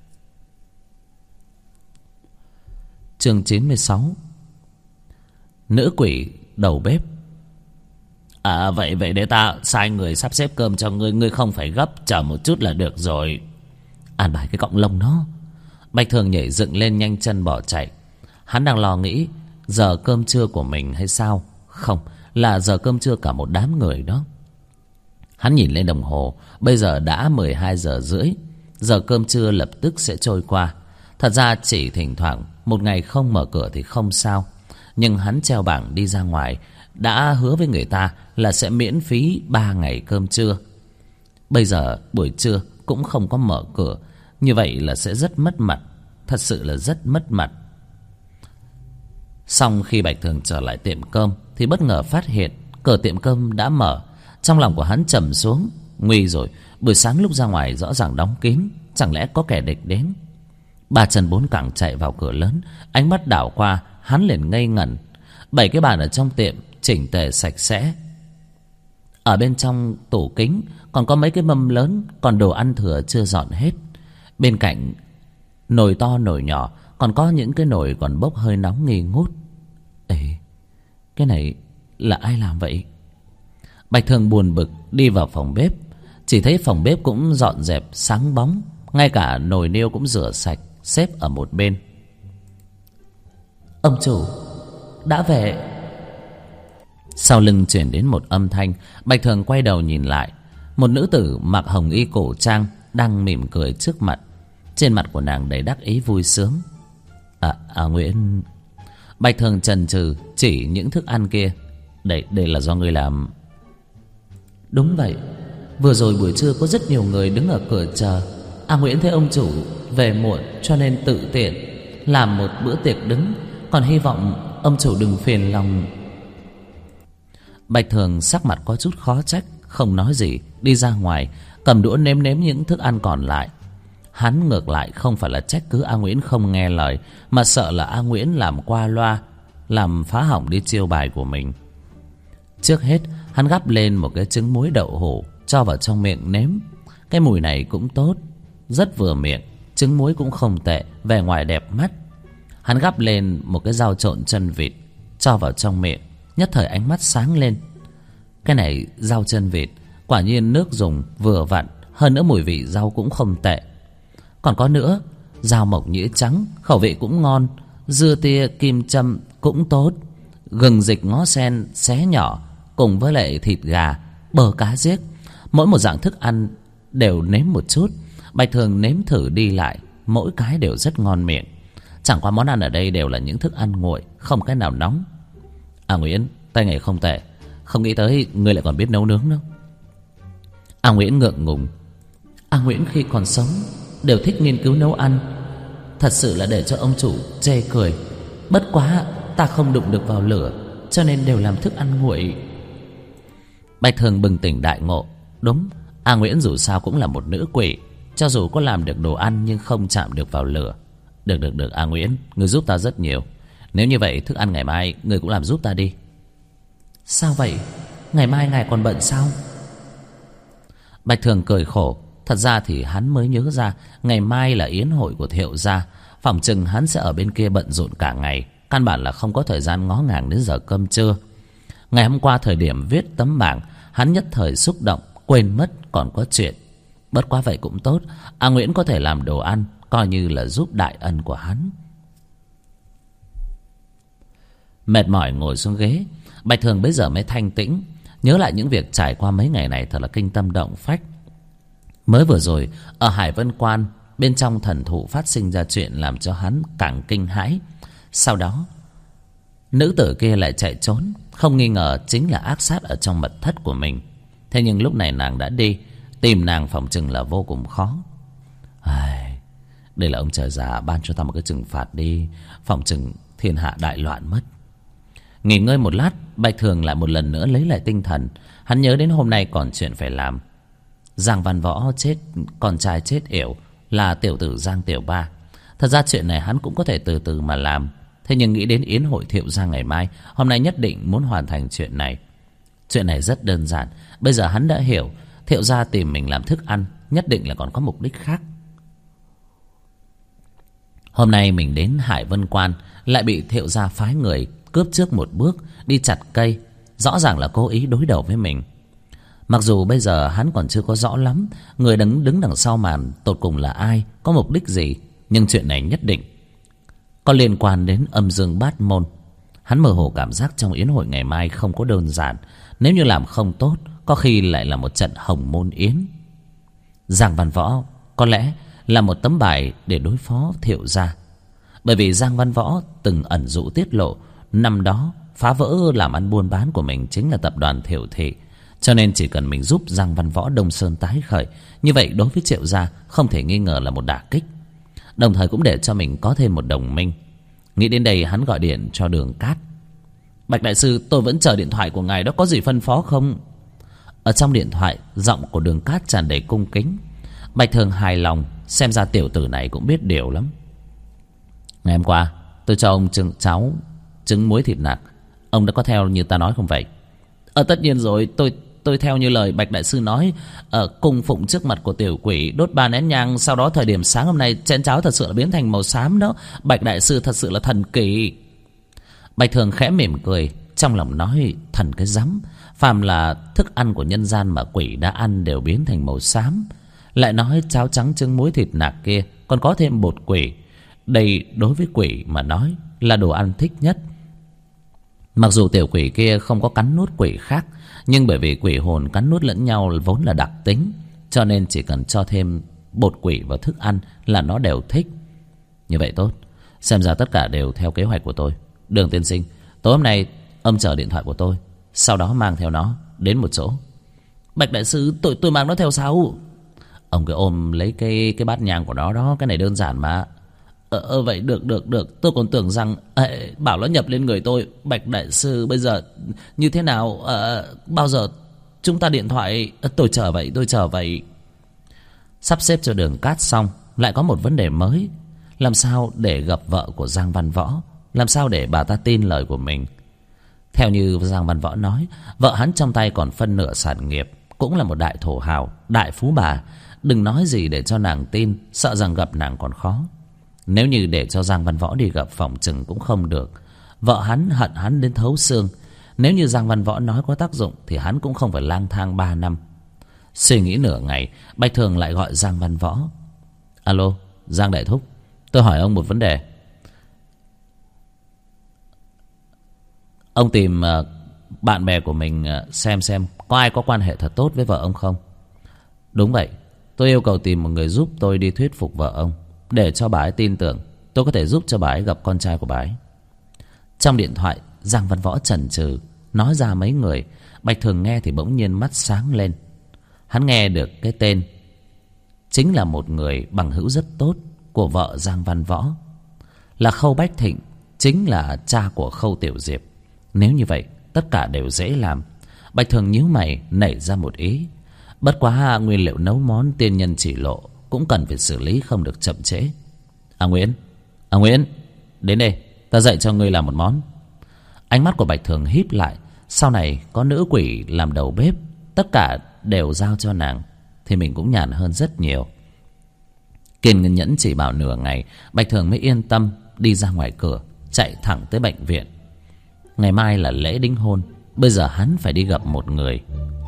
Chương 96. Nữ quỷ đầu bếp. Vậy để ta sai người sắp xếp cơm cho ngươi. Ngươi không phải gấp, chờ một chút là được rồi. An bài cái cọng lông nó. Bạch Thường nhảy dựng lên, nhanh chân bỏ chạy. Hắn đang lo nghĩ giờ cơm trưa của mình hay sao? Không, là giờ cơm trưa cả một đám người đó. Hắn nhìn lên đồng hồ, bây giờ đã 12 giờ rưỡi. Giờ cơm trưa lập tức sẽ trôi qua. Thật ra chỉ thỉnh thoảng một ngày không mở cửa thì không sao, nhưng hắn treo bảng đi ra ngoài, đã hứa với người ta là sẽ miễn phí 3 ngày cơm trưa. Bây giờ buổi trưa cũng không có mở cửa, như vậy là sẽ rất mất mặt. Thật sự là rất mất mặt. Xong khi Bạch Thường trở lại tiệm cơm thì bất ngờ phát hiện cửa tiệm cơm đã mở. Trong lòng của hắn trầm xuống. Nguy rồi, buổi sáng lúc ra ngoài rõ ràng đóng kín, chẳng lẽ có kẻ địch đến? 3 chân 4 cẳng chạy vào cửa lớn, ánh mắt đảo qua, hắn liền ngây ngẩn. 7 cái bàn ở trong tiệm chỉnh tề sạch sẽ. Ở bên trong tủ kính còn có mấy cái mâm lớn, còn đồ ăn thừa chưa dọn hết. Bên cạnh nồi to nồi nhỏ còn có những cái nồi còn bốc hơi nóng nghi ngút. Ê, cái này là ai làm vậy? Bạch Thường buồn bực đi vào phòng bếp, chỉ thấy phòng bếp cũng dọn dẹp sáng bóng, ngay cả nồi niêu cũng rửa sạch xếp ở một bên. Ông chủ đã về. Sau lưng chuyển đến một âm thanh. Bạch Thường quay đầu nhìn lại. Một nữ tử mặc hồng y cổ trang đang mỉm cười trước mặt. Trên mặt của nàng đầy đắc ý vui sướng. Nguyễn. Bạch Thường chần chừ chỉ những thức ăn kia. Đây là do ngươi làm. Đúng vậy. Vừa rồi buổi trưa có rất nhiều người đứng ở cửa chờ. Nguyễn thấy ông chủ về muộn cho nên tự tiện làm một bữa tiệc đứng. Còn hy vọng ông chủ đừng phiền lòng. Bạch Thường sắc mặt có chút khó trách, không nói gì, đi ra ngoài cầm đũa nếm nếm những thức ăn còn lại. Hắn ngược lại không phải là trách cứ A Nguyễn không nghe lời, mà sợ là A Nguyễn làm qua loa, làm phá hỏng đi chiêu bài của mình. Trước hết hắn gắp lên một cái trứng muối đậu hũ cho vào trong miệng nếm. Cái mùi này cũng tốt, rất vừa miệng. Trứng muối cũng không tệ, vẻ ngoài đẹp mắt. Hắn gắp lên một cái rau trộn chân vịt cho vào trong miệng. Nhất thời ánh mắt sáng lên. Cái này rau chân vịt, quả nhiên nước dùng vừa vặn. Hơn nữa mùi vị rau cũng không tệ. Còn có nữa, rau mộc nhĩ trắng khẩu vị cũng ngon. Dưa tia kim châm cũng tốt. Gừng dịch ngó sen xé nhỏ cùng với lại thịt gà, bờ cá giết. Mỗi một dạng thức ăn đều nếm một chút. Bạch Thường nếm thử đi lại, mỗi cái đều rất ngon miệng. Chẳng qua món ăn ở đây đều là những thức ăn nguội, không cái nào nóng. Nguyễn, tay nghề không tệ. Không nghĩ tới ngươi lại còn biết nấu nướng đâu. Nguyễn ngượng ngùng. Nguyễn khi còn sống đều thích nghiên cứu nấu ăn, thật sự là để cho ông chủ chê cười. Bất quá ta không đụng được vào lửa, cho nên đều làm thức ăn nguội. Bạch Thường bừng tỉnh đại ngộ. Đúng, Nguyễn dù sao cũng là một nữ quỷ. Cho dù có làm được đồ ăn nhưng không chạm được vào lửa. Được Nguyễn, ngươi giúp ta rất nhiều. Nếu như vậy thức ăn ngày mai ngươi cũng làm giúp ta đi. Sao vậy? Ngày mai ngài còn bận sao? Bạch Thường cười khổ. Thật ra thì hắn mới nhớ ra ngày mai là yến hội của Thiệu gia. Phỏng chừng hắn sẽ ở bên kia bận rộn cả ngày, căn bản là không có thời gian ngó ngàng đến giờ cơm trưa. Ngày hôm qua thời điểm viết tấm bảng, hắn nhất thời xúc động quên mất còn có chuyện. Bất quá vậy cũng tốt, Nguyễn có thể làm đồ ăn, coi như là giúp đại ân của hắn. Mệt mỏi ngồi xuống ghế, Bạch Thường bây giờ mới thanh tĩnh. Nhớ lại những việc trải qua mấy ngày này thật là kinh tâm động phách. Mới vừa rồi ở Hải Vân Quan, bên trong thần thụ phát sinh ra chuyện làm cho hắn càng kinh hãi. Sau đó nữ tử kia lại chạy trốn, không nghi ngờ chính là ác sát ở trong mật thất của mình. Thế nhưng lúc này nàng đã đi, tìm nàng phỏng chừng là vô cùng khó. Đây là ông trời già ban cho ta một cái trừng phạt đi, phỏng chừng thiên hạ đại loạn mất. Nghỉ ngơi một lát, Bạch Thường lại một lần nữa lấy lại tinh thần. Hắn nhớ đến hôm nay còn chuyện phải làm. Giang Văn Võ chết, con trai chết yểu là tiểu tử Giang Tiểu Ba. Thật ra chuyện này hắn cũng có thể từ từ mà làm. Thế nhưng nghĩ đến yến hội Thiệu gia ngày mai, hôm nay nhất định muốn hoàn thành chuyện này. Chuyện này rất đơn giản. Bây giờ hắn đã hiểu, Thiệu gia tìm mình làm thức ăn nhất định là còn có mục đích khác. Hôm nay mình đến Hải Vân Quan, lại bị Thiệu gia phái người cướp trước một bước, đi chặt cây. Rõ ràng là cố ý đối đầu với mình. Mặc dù bây giờ hắn còn chưa có rõ lắm người đứng đằng sau màn tột cùng là ai, có mục đích gì, nhưng chuyện này nhất định có liên quan đến âm dương bát môn. Hắn mơ hồ cảm giác trong yến hội ngày mai không có đơn giản. Nếu như làm không tốt, có khi lại là một trận hồng môn yến. Giang Văn Võ có lẽ là một tấm bài để đối phó Thiệu gia. Bởi vì Giang Văn Võ từng ẩn dụ tiết lộ năm đó phá vỡ làm ăn buôn bán của mình chính là tập đoàn Thiệu thị. Cho nên chỉ cần mình giúp Giang Văn Võ Đông Sơn tái khởi, như vậy đối với Triệu gia không thể nghi ngờ là một đả kích. Đồng thời cũng để cho mình có thêm một đồng minh. Nghĩ đến đây hắn gọi điện cho Đường Cát. Bạch đại sư, tôi vẫn chờ điện thoại của ngài đó, có gì phân phó không? Ở trong điện thoại, giọng của Đường Cát tràn đầy cung kính. Bạch Thường hài lòng, xem ra tiểu tử này cũng biết điều lắm. Ngày hôm qua tôi cho ông cháo trứng muối thịt nạc, ông đã có theo như ta nói không vậy? Tất nhiên rồi, tôi theo như lời Bạch đại sư nói, cung phụng trước mặt của tiểu quỷ, đốt 3 nén nhang. Sau đó thời điểm sáng hôm nay chén cháo thật sự là biến thành màu xám đó. Bạch đại sư thật sự là thần kỳ. Bạch Thường khẽ mỉm cười, trong lòng nói thần cái rắm. Phàm là thức ăn của nhân gian mà quỷ đã ăn đều biến thành màu xám. Lại nói cháo trắng trứng muối thịt nạc kia còn có thêm bột quỷ. đây đối với quỷ mà nói là đồ ăn thích nhất. Mặc dù tiểu quỷ kia không có cắn nuốt quỷ khác, nhưng bởi vì quỷ hồn cắn nuốt lẫn nhau vốn là đặc tính, cho nên chỉ cần cho thêm bột quỷ vào thức ăn là nó đều thích. Như vậy tốt, xem ra tất cả đều theo kế hoạch của tôi. Đường tiên sinh, tối hôm nay ông chờ điện thoại của tôi, sau đó mang theo nó đến một chỗ. Bạch đại sư, tôi mang nó theo sao? Ông cứ ôm lấy cái bát nhang của nó đó, cái này đơn giản mà. Vậy được. Tôi còn tưởng rằng bảo nó nhập lên người tôi. Bạch đại sư, bây giờ như thế nào? Bao giờ chúng ta điện thoại? Tôi chờ vậy. Sắp xếp cho Đường Cát xong, lại có một vấn đề mới. Làm sao để gặp vợ của Giang Văn Võ? Làm sao để bà ta tin lời của mình? Theo như Giang Văn Võ nói, vợ hắn trong tay còn phân nửa sản nghiệp, cũng là một đại thổ hào, đại phú bà. Đừng nói gì để cho nàng tin, sợ rằng gặp nàng còn khó. Nếu như để cho Giang Văn Võ đi gặp, phòng chừng cũng không được. Vợ hắn hận hắn đến thấu xương. Nếu như Giang Văn Võ nói có tác dụng thì hắn cũng không phải lang thang 3 năm. Suy nghĩ nửa ngày, Bạch Thường lại gọi Giang Văn Võ. Alo, Giang đại thúc, tôi hỏi ông một vấn đề. Ông tìm bạn bè của mình xem có ai có quan hệ thật tốt với vợ ông không? Đúng vậy, tôi yêu cầu tìm một người giúp tôi đi thuyết phục vợ ông, để cho bà ấy tin tưởng tôi có thể giúp cho bà ấy gặp con trai của bà ấy. Trong điện thoại, Giang Văn Võ chần chừ nói ra mấy người. Bạch Thường nghe thì bỗng nhiên mắt sáng lên. Hắn nghe được cái tên, chính là một người bằng hữu rất tốt của vợ Giang Văn Võ, là Khâu Bách Thịnh, chính là cha của Khâu Tiểu Diệp. Nếu như vậy, tất cả đều dễ làm. Bạch Thường nhíu mày nảy ra một ý. Bất quá nguyên liệu nấu món tiên nhân chỉ lộ cũng cần phải xử lý, không được chậm trễ. Nguyễn, đến đây, ta dạy cho ngươi làm một món. Ánh mắt của Bạch Thường híp lại. Sau này có nữ quỷ làm đầu bếp, tất cả đều giao cho nàng, thì mình cũng nhàn hơn rất nhiều. Kiên nhẫn chỉ bảo nửa ngày, Bạch Thường mới yên tâm đi ra ngoài cửa, chạy thẳng tới bệnh viện. Ngày mai là lễ đính hôn, bây giờ hắn phải đi gặp một người.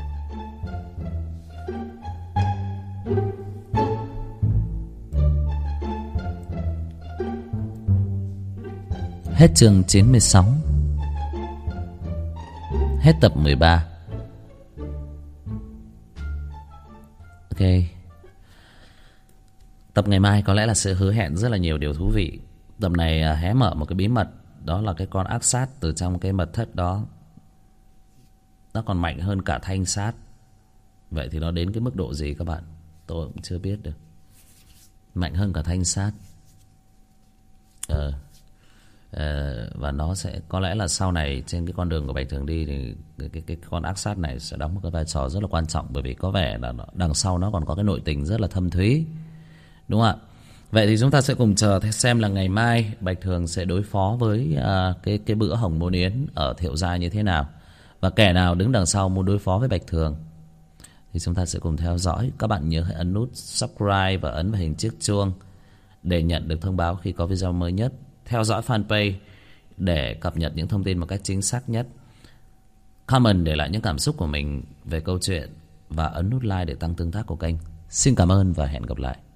Hết chương 96. Hết tập 13. Ok, tập ngày mai có lẽ là sẽ hứa hẹn rất là nhiều điều thú vị. Tập này hé mở một cái bí mật, đó là cái con ác sát từ trong cái mật thất đó, nó còn mạnh hơn cả thanh sát. Vậy thì nó đến cái mức độ gì các bạn, tôi cũng chưa biết được. Mạnh hơn cả thanh sát. Và nó sẽ có lẽ là sau này trên cái con đường của Bạch Thường đi thì cái con ác sát này sẽ đóng một cái vai trò rất là quan trọng, bởi vì có vẻ là đằng sau nó còn có cái nội tình rất là thâm thúy, đúng không ạ? Vậy thì chúng ta sẽ cùng chờ xem là ngày mai Bạch Thường sẽ đối phó với cái bữa hồng môn yến ở Thiệu Gia như thế nào, và kẻ nào đứng đằng sau muốn đối phó với Bạch Thường. Thì chúng ta sẽ cùng theo dõi. Các bạn nhớ hãy ấn nút subscribe và ấn vào hình chiếc chuông để nhận được thông báo khi có video mới nhất. Theo dõi fanpage để cập nhật những thông tin một cách chính xác nhất. Comment để lại những cảm xúc của mình về câu chuyện, và ấn nút like để tăng tương tác của kênh. Xin cảm ơn và hẹn gặp lại.